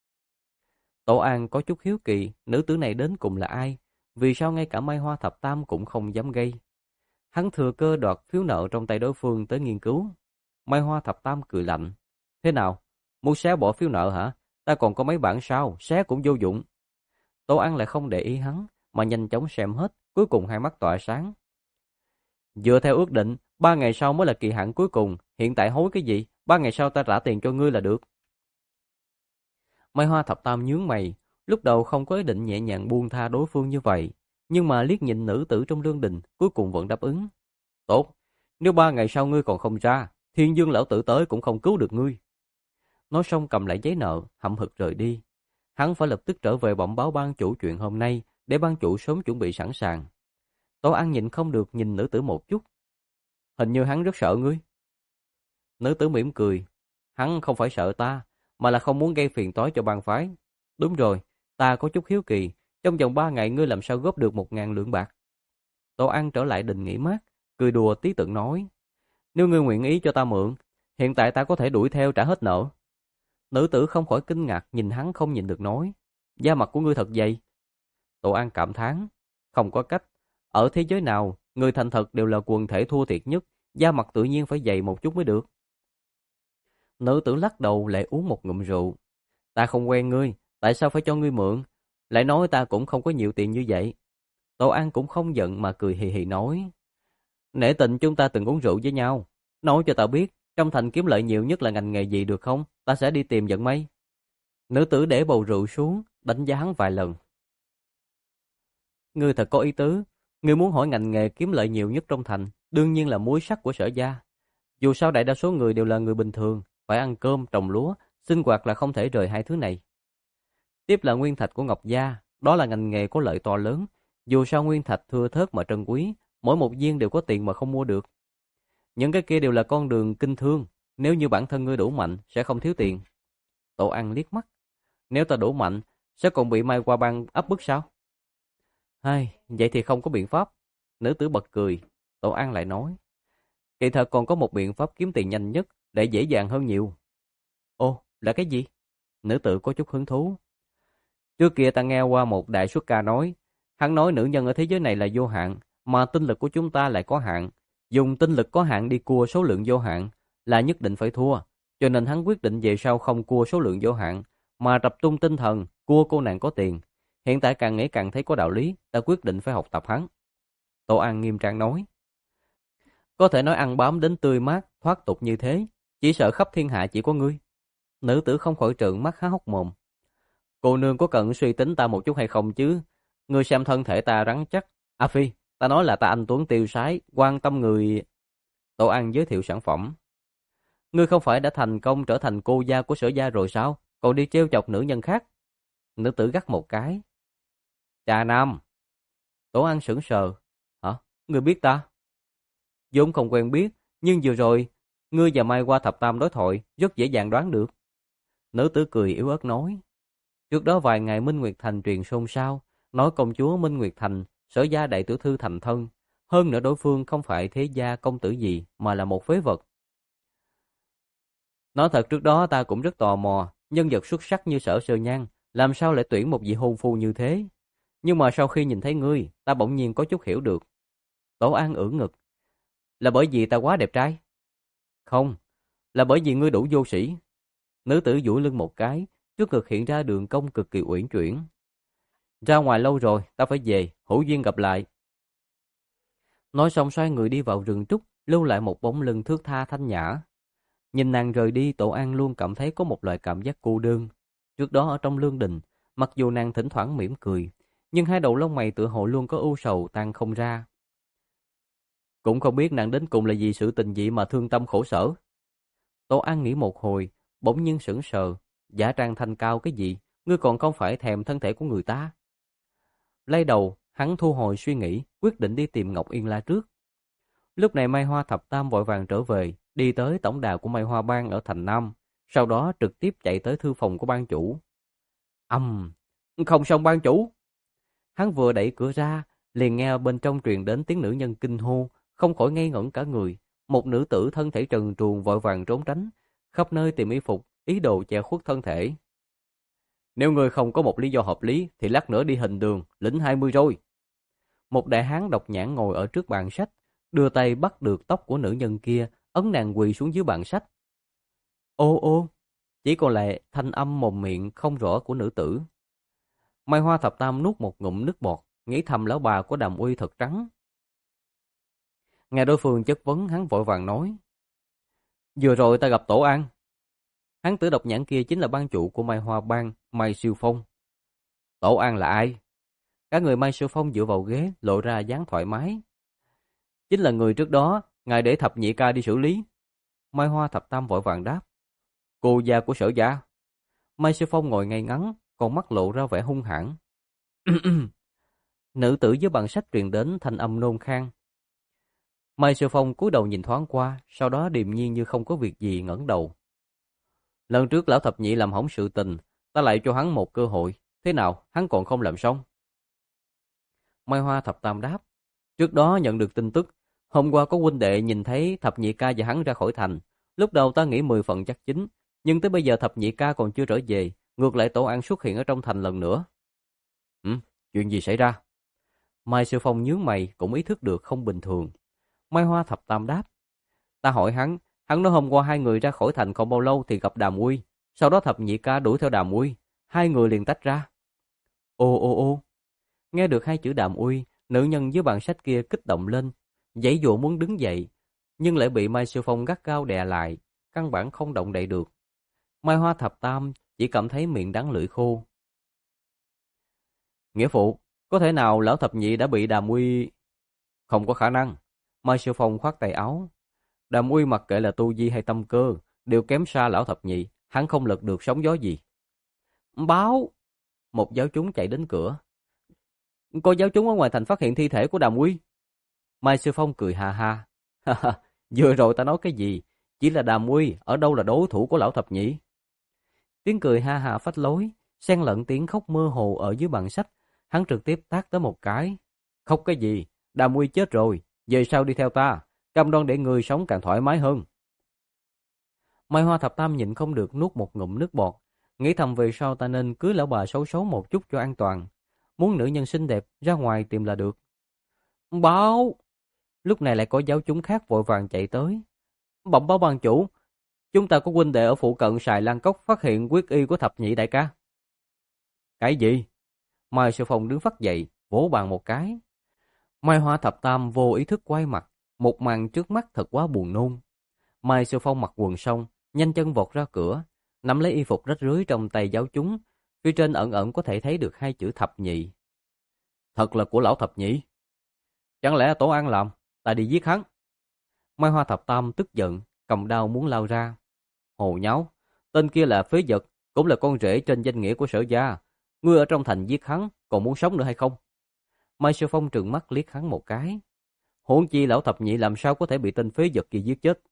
Tổ An có chút hiếu kỳ, nữ tử này đến cùng là ai? Vì sao ngay cả Mai Hoa thập tam cũng không dám gây? Hắn thừa cơ đoạt phiếu nợ trong tay đối phương tới nghiên cứu. Mai Hoa thập tam cười lạnh. Thế nào? Muốn xé bỏ phiếu nợ hả? Ta còn có mấy bản sao, xé cũng vô dụng. Tô An lại không để ý hắn, mà nhanh chóng xem hết, cuối cùng hai mắt tỏa sáng. Dựa theo ước định, ba ngày sau mới là kỳ hạn cuối cùng, hiện tại hối cái gì? Ba ngày sau ta trả tiền cho ngươi là được. Mai Hoa thập tam nhướng mày, lúc đầu không có ý định nhẹ nhàng buông tha đối phương như vậy, nhưng mà liếc nhìn nữ tử trong lương đình, cuối cùng vẫn đáp ứng. Tốt, nếu ba ngày sau ngươi còn không ra, Thiên Dương lão tử tới cũng không cứu được ngươi. Nói xong cầm lại giấy nợ, hậm hực rời đi. Hắn phải lập tức trở về bẩm báo ban chủ chuyện hôm nay, để ban chủ sớm chuẩn bị sẵn sàng. Tổ An nhịn không được nhìn nữ tử một chút. Hình như hắn rất sợ ngươi. Nữ tử mỉm cười. Hắn không phải sợ ta, mà là không muốn gây phiền toái cho bang phái. Đúng rồi, ta có chút hiếu kỳ, trong vòng ba ngày ngươi làm sao góp được một ngàn lượng bạc? Tổ An trở lại đình nghỉ mát, cười đùa tí tượng nói. Nếu ngươi nguyện ý cho ta mượn, hiện tại ta có thể đuổi theo trả hết nợ. Nữ tử không khỏi kinh ngạc nhìn hắn không nhìn được nói. Da mặt của ngươi thật dày. Tổ An cảm thán. Không có cách. Ở thế giới nào, người thành thật đều là quần thể thua thiệt nhất, da mặt tự nhiên phải dày một chút mới được. Nữ tử lắc đầu lại uống một ngụm rượu. Ta không quen ngươi, tại sao phải cho ngươi mượn? Lại nói ta cũng không có nhiều tiền như vậy. Tô An cũng không giận mà cười hì hì nói. Nể tình chúng ta từng uống rượu với nhau. Nói cho ta biết, trong thành kiếm lợi nhiều nhất là ngành nghề gì được không? Ta sẽ đi tìm vận may. Nữ tử để bầu rượu xuống, đánh giá hắn vài lần. Ngươi thật có ý tứ. Ngươi muốn hỏi ngành nghề kiếm lợi nhiều nhất trong thành, đương nhiên là muối sắt của Sở gia. Dù sao đại đa số người đều là người bình thường, phải ăn cơm, trồng lúa, sinh hoạt là không thể rời hai thứ này. Tiếp là nguyên thạch của Ngọc gia, đó là ngành nghề có lợi to lớn. Dù sao nguyên thạch thưa thớt mà trân quý, mỗi một viên đều có tiền mà không mua được. Những cái kia đều là con đường kinh thương, nếu như bản thân ngươi đủ mạnh sẽ không thiếu tiền. Tổ An liếc mắt, nếu ta đủ mạnh sẽ còn bị Mai Hoa Bang áp bức sao? Hay, vậy thì không có biện pháp. Nữ tử bật cười, Tổ An lại nói, kỳ thật còn có một biện pháp kiếm tiền nhanh nhất để dễ dàng hơn nhiều. Ồ, là cái gì? Nữ tử có chút hứng thú. Trước kia ta nghe qua một đại xuất ca nói, hắn nói nữ nhân ở thế giới này là vô hạn, mà tinh lực của chúng ta lại có hạn. Dùng tinh lực có hạn đi cua số lượng vô hạn là nhất định phải thua, cho nên hắn quyết định về sau không cua số lượng vô hạn, mà tập trung tinh thần cua cô nàng có tiền. Hiện tại càng nghĩ càng thấy có đạo lý, ta quyết định phải học tập hắn. Tô An nghiêm trang nói. Có thể nói ăn bám đến tươi mát, thoát tục như thế, chỉ sợ khắp thiên hạ chỉ có ngươi. Nữ tử không khỏi trợn mắt há hốc mồm. Cô nương có cần suy tính ta một chút hay không chứ? Ngươi xem thân thể ta rắn chắc. A Phi, ta nói là ta anh tuấn tiêu sái, quan tâm người. Tô An giới thiệu sản phẩm. Ngươi không phải đã thành công trở thành cô gia của Sở gia rồi sao? Còn đi trêu chọc nữ nhân khác. Nữ tử gắt một cái. Trà Nam. Tô An sững sờ. Hả? Ngươi biết ta? vốn không quen biết, nhưng vừa rồi, ngươi và Mai qua thập tam đối thoại, rất dễ dàng đoán được. Nữ tử cười yếu ớt nói. Trước đó vài ngày Minh Nguyệt Thành truyền xôn xao, nói công chúa Minh Nguyệt Thành, Sở gia đại tiểu thư thành thân. Hơn nữa đối phương không phải thế gia công tử gì, mà là một phế vật. Nói thật trước đó ta cũng rất tò mò, nhân vật xuất sắc như Sở Sơ Nhan, làm sao lại tuyển một vị hôn phu như thế. Nhưng mà sau khi nhìn thấy ngươi, ta bỗng nhiên có chút hiểu được. Tổ An ưỡn ngực. Là bởi vì ta quá đẹp trai? Không, là bởi vì ngươi đủ vô sĩ. Nữ tử duỗi lưng một cái, trước ngực hiện ra đường cong cực kỳ uyển chuyển. Ra ngoài lâu rồi, ta phải về, hữu duyên gặp lại. Nói xong xoay người đi vào rừng trúc, lưu lại một bóng lưng thướt tha thanh nhã. Nhìn nàng rời đi, Tổ An luôn cảm thấy có một loại cảm giác cô đơn. Trước đó ở trong lương đình, mặc dù nàng thỉnh thoảng mỉm cười, nhưng hai đầu lông mày tựa hồ luôn có ưu sầu tan không ra. Cũng không biết nàng đến cùng là vì sự tình dị mà thương tâm khổ sở. Tổ An nghĩ một hồi, bỗng nhiên sững sờ, giả trang thanh cao cái gì, ngươi còn không phải thèm thân thể của người ta. Lay đầu, hắn thu hồi suy nghĩ, quyết định đi tìm Ngọc Yên La trước. Lúc này Mai Hoa thập tam vội vàng trở về, đi tới tổng đà của Mai Hoa bang ở thành Nam, sau đó trực tiếp chạy tới thư phòng của ban chủ. Ầm, um, không xong ban chủ. Hắn vừa đẩy cửa ra, liền nghe bên trong truyền đến tiếng nữ nhân kinh hô, không khỏi ngây ngẩn cả người. Một nữ tử thân thể trần truồng vội vàng trốn tránh, khắp nơi tìm y phục, ý đồ che khuất thân thể. Nếu người không có một lý do hợp lý, thì lát nữa đi hình đường, lĩnh hai mươi rồi. Một đại hán độc nhãn ngồi ở trước bàn sách, đưa tay bắt được tóc của nữ nhân kia, ấn nàng quỳ xuống dưới bàn sách. Ô ô, chỉ còn lại thanh âm mồm miệng không rõ của nữ tử. Mai Hoa thập tam nuốt một ngụm nước bọt, nghĩ thầm lão bà của Đàm Uy thật trắng. Nghe đối phương chất vấn, hắn vội vàng nói. Vừa rồi ta gặp Tổ An. Hắn tử độc nhãn kia chính là ban chủ của Mai Hoa bang, Mai Siêu Phong. Tổ An là ai? Các người Mai Siêu Phong dựa vào ghế, lộ ra dáng thoải mái. Chính là người trước đó, ngài để thập nhị ca đi xử lý. Mai Hoa thập tam vội vàng đáp. Cô gia của Sở gia. Mai Siêu Phong ngồi ngay ngắn, con mắt lộ ra vẻ hung hãn. Nữ tử dưới bàn sách truyền đến thanh âm nôn khan. Mai Siêu Phong cúi đầu nhìn thoáng qua, sau đó điềm nhiên như không có việc gì ngẩng đầu. Lần trước lão thập nhị làm hỏng sự tình, ta lại cho hắn một cơ hội, thế nào hắn còn không làm xong? Mai Hoa thập tam đáp. Trước đó nhận được tin tức, hôm qua có huynh đệ nhìn thấy thập nhị ca và hắn ra khỏi thành. Lúc đầu ta nghĩ mười phần chắc chính, nhưng tới bây giờ thập nhị ca còn chưa trở về, ngược lại Tổ An xuất hiện ở trong thành lần nữa. Ừ, chuyện gì xảy ra? Mai Sư Phong nhướng mày cũng ý thức được không bình thường. Mai Hoa Thập Tam đáp. Ta hỏi hắn, hắn nói hôm qua hai người ra khỏi thành không bao lâu thì gặp Đàm Uy. Sau đó thập nhị ca đuổi theo Đàm Uy. Hai người liền tách ra. Ô ô ô. Nghe được hai chữ Đàm Uy, nữ nhân dưới bàn sách kia kích động lên. Giãy giụa muốn đứng dậy, nhưng lại bị Mai Sư Phong gắt gao đè lại. Căn bản không động đậy được. Mai Hoa Thập Tam chỉ cảm thấy miệng đắng lưỡi khô. Nghĩa phụ, có thể nào lão thập nhị đã bị Đàm Uy... Không có khả năng. Mai Sư Phong khoát tay áo. Đàm Uy mặc kệ là tu vi hay tâm cơ, đều kém xa lão thập nhị, hắn không lật được sóng gió gì. Báo! Một giáo chúng chạy đến cửa. Có giáo chúng ở ngoài thành phát hiện thi thể của Đàm Uy. Mai Sư Phong cười ha ha. Vừa rồi ta nói cái gì? Chỉ là Đàm Uy ở đâu là đối thủ của lão thập nhị. Tiếng cười ha ha phách lối, xen lẫn tiếng khóc mơ hồ ở dưới bàn sách. Hắn trực tiếp tát tới một cái. Khóc cái gì? Đàm Uy chết rồi, về sau đi theo ta, cam đoan để người sống càng thoải mái hơn. Mai Hoa Thập Tam nhịn không được nuốt một ngụm nước bọt, nghĩ thầm về sau ta nên cưới lão bà xấu xấu một chút cho an toàn. Muốn nữ nhân xinh đẹp ra ngoài tìm là được. Báo! Lúc này lại có giáo chúng khác vội vàng chạy tới. Bẩm báo ban chủ, chúng ta có huynh đệ ở phụ cận Sài Lan Cốc phát hiện quyết y của thập nhị đại ca. Cái gì? Mai Sư Phong đứng phắt dậy, vỗ bàn một cái. Mai Hoa Thập Tam vô ý thức quay mặt, một màn trước mắt thật quá buồn nôn. Mai Sư Phong mặc quần xong, nhanh chân vọt ra cửa, nắm lấy y phục rách rưới trong tay giáo chúng, phía trên ẩn ẩn có thể thấy được hai chữ thập nhị. Thật là của lão thập nhị. Chẳng lẽ Tổ An làm, ta đi giết hắn. Mai Hoa Thập Tam tức giận, cầm đao muốn lao ra. Hồ nháo, tên kia là phế vật, cũng là con rể trên danh nghĩa của Sở gia. Ngươi ở trong thành giết hắn, còn muốn sống nữa hay không? Mai Sư Phong trừng mắt liếc hắn một cái. Huống chi lão thập nhị làm sao có thể bị tên phế vật kia giết chết?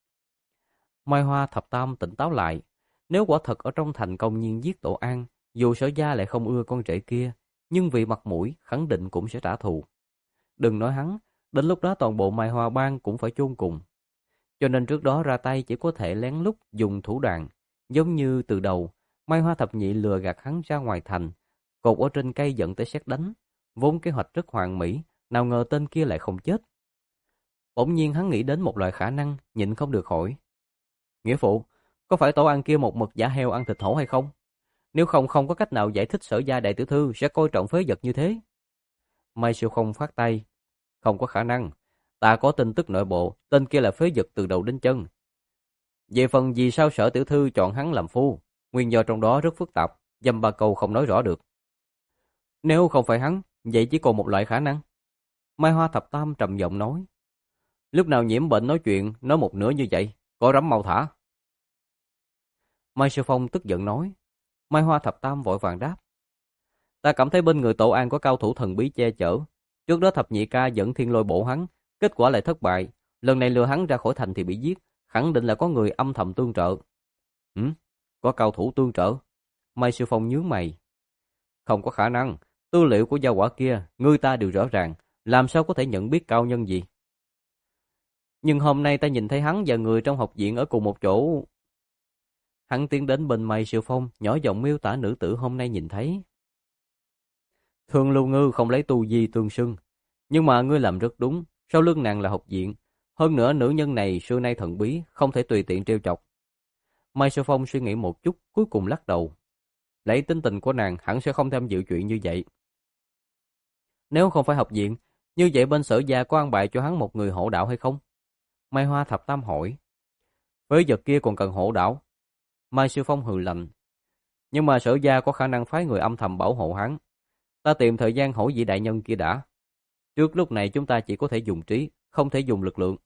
Mai Hoa Thập Tam tỉnh táo lại. Nếu quả thật ở trong thành công nhiên giết Tổ An, dù Sở gia lại không ưa con rể kia, nhưng vì mặt mũi khẳng định cũng sẽ trả thù. Đừng nói hắn, đến lúc đó toàn bộ Mai Hoa bang cũng phải chôn cùng. Cho nên trước đó ra tay chỉ có thể lén lút dùng thủ đoạn, giống như từ đầu Mai Hoa Thập nhị lừa gạt hắn ra ngoài thành, cột ở trên cây dẫn tới sét đánh. Vốn kế hoạch rất hoàn mỹ, nào ngờ tên kia lại không chết. Bỗng nhiên hắn nghĩ đến một loại khả năng, nhịn không được hỏi. Nghĩa phụ, có phải Tổ An kia một mực giả heo ăn thịt hổ hay không? Nếu không không có cách nào giải thích Sở gia đại tiểu thư sẽ coi trọng phế vật như thế. Mai Siêu không phát tay. Không có khả năng. Ta có tin tức nội bộ, tên kia là phế vật từ đầu đến chân. Về phần vì sao Sở tiểu thư chọn hắn làm phu, nguyên do trong đó rất phức tạp, dăm ba câu không nói rõ được. Nếu không phải hắn, vậy chỉ còn một loại khả năng. Mai Hoa Thập Tam trầm giọng nói. Lúc nào nhiễm bệnh nói chuyện, nói một nửa như vậy, có rắm mau thả. Mai Sư Phong tức giận nói. Mai Hoa Thập Tam vội vàng đáp. Ta cảm thấy bên người Tổ An có cao thủ thần bí che chở. Trước đó thập nhị ca dẫn thiên lôi bổ hắn, kết quả lại thất bại. Lần này lừa hắn ra khỏi thành thì bị giết, khẳng định là có người âm thầm tương trợ. Ừ? Có cao thủ tương trợ? Mai Sư Phong nhướng mày. Không có khả năng, tư liệu của gia hỏa kia, người ta đều rõ ràng, làm sao có thể nhận biết cao nhân gì. Nhưng hôm nay ta nhìn thấy hắn và người trong học viện ở cùng một chỗ. Hắn tiến đến bên Mai Sư Phong, nhỏ giọng miêu tả nữ tử hôm nay nhìn thấy. Thường Lưu Ngư không lấy tu vi tương xưng, nhưng mà ngươi làm rất đúng, sau lưng nàng là học viện, hơn nữa nữ nhân này xưa nay thần bí, không thể tùy tiện trêu chọc. Mai Sư Phong suy nghĩ một chút, cuối cùng lắc đầu. Lấy tính tình của nàng hẳn sẽ không tham dự chuyện như vậy. Nếu không phải học viện, như vậy bên Sở gia có an bài cho hắn một người hộ đạo hay không? Mai Hoa Thập Tam hỏi. Với vật kia còn cần hộ đạo? Mai Sư Phong hừ lạnh. Nhưng mà Sở gia có khả năng phái người âm thầm bảo hộ hắn. Ta tìm thời gian hỏi vị đại nhân kia đã. Trước lúc này chúng ta chỉ có thể dùng trí, không thể dùng lực lượng.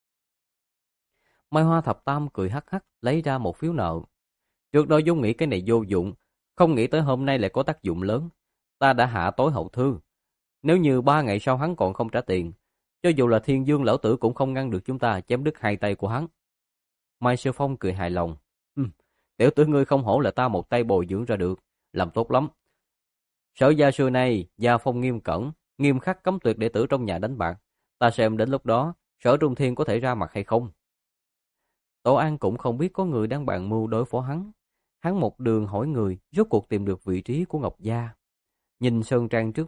Mai Hoa Thập Tam cười hắc hắc lấy ra một phiếu nợ. Trước đó vốn nghĩ cái này vô dụng, không nghĩ tới hôm nay lại có tác dụng lớn. Ta đã hạ tối hậu thư. Nếu như ba ngày sau hắn còn không trả tiền, cho dù là Thiên Dương lão tử cũng không ngăn được chúng ta chém đứt hai tay của hắn. Mai Sư Phong cười hài lòng. Ừ, tiểu tử ngươi không hổ là ta một tay bồi dưỡng ra được, làm tốt lắm. Sở gia xưa nay gia phong nghiêm cẩn, nghiêm khắc cấm tuyệt đệ tử trong nhà đánh bạc. Ta xem đến lúc đó Sở Trung Thiên có thể ra mặt hay không. Tổ An cũng không biết có người đang bàn mưu đối phó hắn. Hắn một đường hỏi người, rốt cuộc tìm được vị trí của Ngọc Gia. Nhìn sơn trang trước mắt,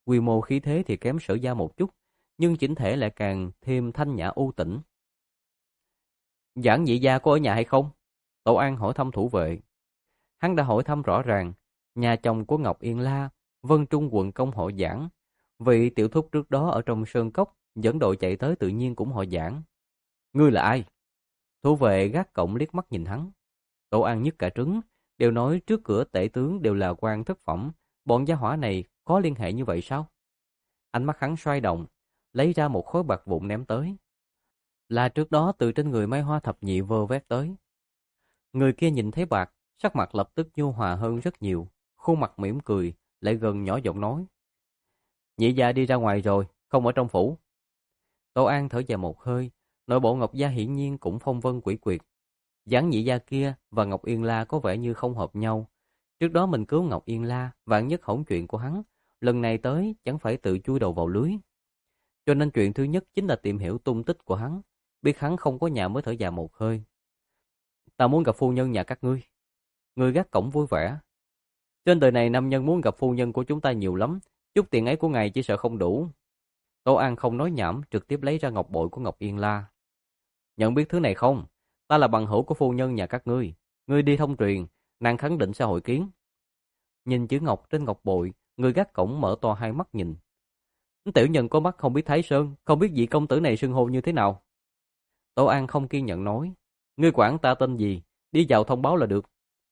quy mô khí thế thì kém Sở Gia một chút, nhưng chỉnh thể lại càng thêm thanh nhã u tĩnh. Giảng nhị gia có ở nhà hay không? Tổ An hỏi thăm thủ vệ. Hắn đã hỏi thăm rõ ràng, nhà chồng của Ngọc Yên La, Vân Trung quận công họ Giảng. Vị tiểu thúc trước đó ở trong sơn cốc, dẫn đội chạy tới tự nhiên cũng họ Giảng. Ngươi là ai? Thủ vệ gác cổng liếc mắt nhìn hắn. Tổ An nhức cả trứng, đều nói trước cửa tể tướng đều là quan thất phẩm, bọn gia hỏa này có liên hệ như vậy sao? Ánh mắt hắn xoay động, lấy ra một khối bạc vụn ném tới. Là trước đó từ trên người Mai Hoa thập nhị vơ vét tới. Người kia nhìn thấy bạc, sắc mặt lập tức nhu hòa hơn rất nhiều, khuôn mặt mỉm cười, lại gần nhỏ giọng nói. Nhị gia đi ra ngoài rồi, không ở trong phủ. Tô An thở dài một hơi, nội bộ Ngọc Gia hiển nhiên cũng phong vân quỷ quyệt. Giảng nhị gia kia và Ngọc Yên La có vẻ như không hợp nhau. Trước đó mình cứu Ngọc Yên La, vạn nhất hỏng chuyện của hắn, lần này tới chẳng phải tự chui đầu vào lưới. Cho nên chuyện thứ nhất chính là tìm hiểu tung tích của hắn, biết hắn không có nhà mới thở dài một hơi. Ta muốn gặp phu nhân nhà các ngươi. Người gác cổng vui vẻ. Trên đời này nam nhân muốn gặp phu nhân của chúng ta nhiều lắm, chút tiền ấy của ngài chỉ sợ không đủ. Tô An không nói nhảm, trực tiếp lấy ra ngọc bội của Ngọc Yên La. Nhận biết thứ này không? Ta là bằng hữu của phu nhân nhà các ngươi. Ngươi đi thông truyền, nàng khẳng định sẽ hội kiến. Nhìn chữ ngọc trên ngọc bội, người gác cổng mở to hai mắt nhìn. Tiểu nhân có mắt không biết Thái Sơn, không biết vị công tử này xưng hô như thế nào. Tô An không kiên nhẫn nói. Ngươi quản ta tên gì, đi vào thông báo là được.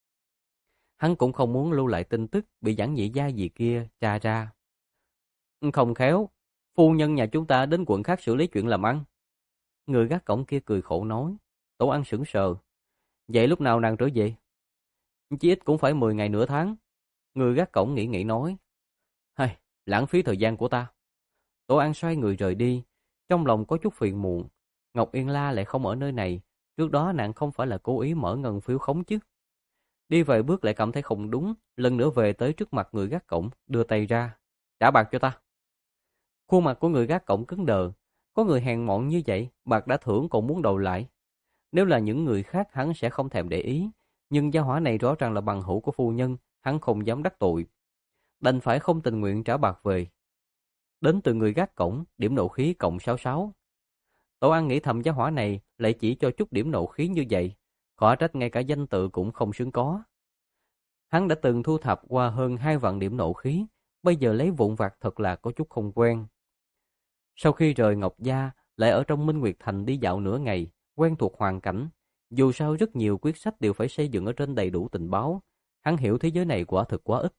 Hắn cũng không muốn lưu lại tin tức bị Giảng nhị gia gì kia tra ra. Không khéo, phu nhân nhà chúng ta đến quận khác xử lý chuyện làm ăn. Người gác cổng kia cười khổ nói. Tổ An sững sờ. Vậy lúc nào nàng trở về? Chỉ ít cũng phải mười ngày nửa tháng. Người gác cổng nghĩ nghĩ nói. Hay, lãng phí thời gian của ta. Tổ An xoay người rời đi, trong lòng có chút phiền muộn. Ngọc Yên La lại không ở nơi này, trước đó nàng không phải là cố ý mở ngân phiếu khống chứ. Đi vài bước lại cảm thấy không đúng, lần nữa về tới trước mặt người gác cổng, đưa tay ra. Trả bạc cho ta. Khuôn mặt của người gác cổng cứng đờ, có người hèn mọn như vậy, bạc đã thưởng còn muốn đòi lại. Nếu là những người khác hắn sẽ không thèm để ý, nhưng gia hỏa này rõ ràng là bằng hữu của phu nhân, hắn không dám đắc tội. Đành phải không tình nguyện trả bạc về. Đến từ người gác cổng, điểm nộ khí cộng sáu sáu. Tổ An nghĩ thầm gia hỏa này lại chỉ cho chút điểm nộ khí như vậy, khó trách ngay cả danh tự cũng không xứng có. Hắn đã từng thu thập qua hơn hai vạn điểm nộ khí, bây giờ lấy vụn vặt thật là có chút không quen. Sau khi rời Ngọc Gia, lại ở trong Minh Nguyệt Thành đi dạo nửa ngày, quen thuộc hoàn cảnh. Dù sao rất nhiều quyết sách đều phải xây dựng ở trên đầy đủ tình báo, hắn hiểu thế giới này quả thực quá ít.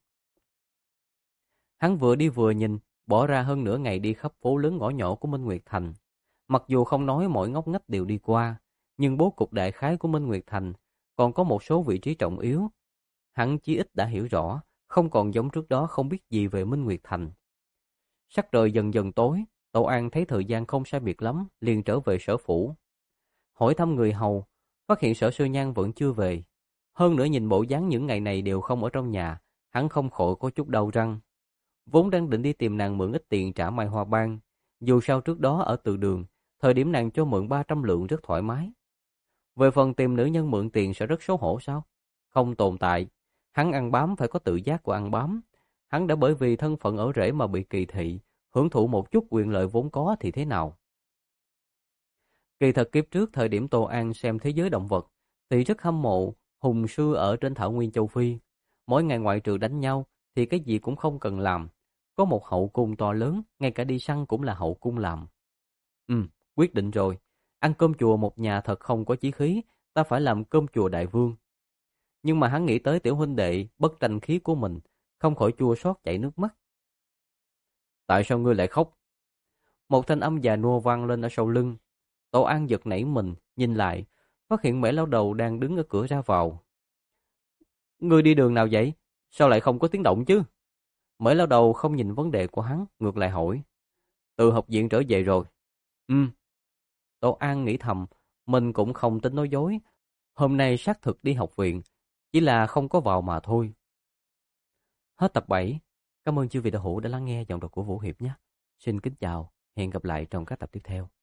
Hắn vừa đi vừa nhìn, bỏ ra hơn nửa ngày đi khắp phố lớn ngõ nhỏ của Minh Nguyệt Thành. Mặc dù không nói mỗi ngóc ngách đều đi qua, nhưng bố cục đại khái của Minh Nguyệt Thành còn có một số vị trí trọng yếu. Hắn chí ít đã hiểu rõ, không còn giống trước đó không biết gì về Minh Nguyệt Thành. Sắc trời dần dần tối, Tổ An thấy thời gian không sai biệt lắm, liền trở về sở phủ. Hỏi thăm người hầu, phát hiện Sở Sư Nhan vẫn chưa về. Hơn nữa nhìn bộ dáng những ngày này đều không ở trong nhà, hắn không khỏi có chút đau răng. Vốn đang định đi tìm nàng mượn ít tiền trả Mai Hoa Bang, dù sao trước đó ở từ đường, thời điểm nàng cho mượn ba trăm lượng rất thoải mái. Về phần tìm nữ nhân mượn tiền sẽ rất xấu hổ sao? Không tồn tại. Hắn ăn bám phải có tự giác của ăn bám. Hắn đã bởi vì thân phận ở rễ mà bị kỳ thị, hưởng thụ một chút quyền lợi vốn có thì thế nào? Kỳ thật kiếp trước thời điểm Tô An xem thế giới động vật, thì rất hâm mộ hùng sư ở trên thảo nguyên châu Phi. Mỗi ngày ngoại trừ đánh nhau thì cái gì cũng không cần làm. Có một hậu cung to lớn, ngay cả đi săn cũng là hậu cung làm. Ừ, quyết định rồi. Ăn cơm chùa một nhà thật không có chí khí, ta phải làm cơm chùa đại vương. Nhưng mà hắn nghĩ tới tiểu huynh đệ bất tranh khí của mình, không khỏi chua xót chảy nước mắt. Tại sao ngươi lại khóc? Một thanh âm già nua vang lên ở sau lưng. Tổ An giật nảy mình, nhìn lại, phát hiện Mễ Lão Đầu đang đứng ở cửa ra vào. Ngươi đi đường nào vậy? Sao lại không có tiếng động chứ? Mễ Lão Đầu không nhìn vấn đề của hắn, ngược lại hỏi. Từ học viện trở về rồi. Ừ. Tổ An nghĩ thầm, mình cũng không tính nói dối. Hôm nay xác thực đi học viện, chỉ là không có vào mà thôi. Hết tập bảy. Cảm ơn chư vị đạo hữu đã lắng nghe giọng đọc của Vũ Hiệp nhé. Xin kính chào, hẹn gặp lại trong các tập tiếp theo.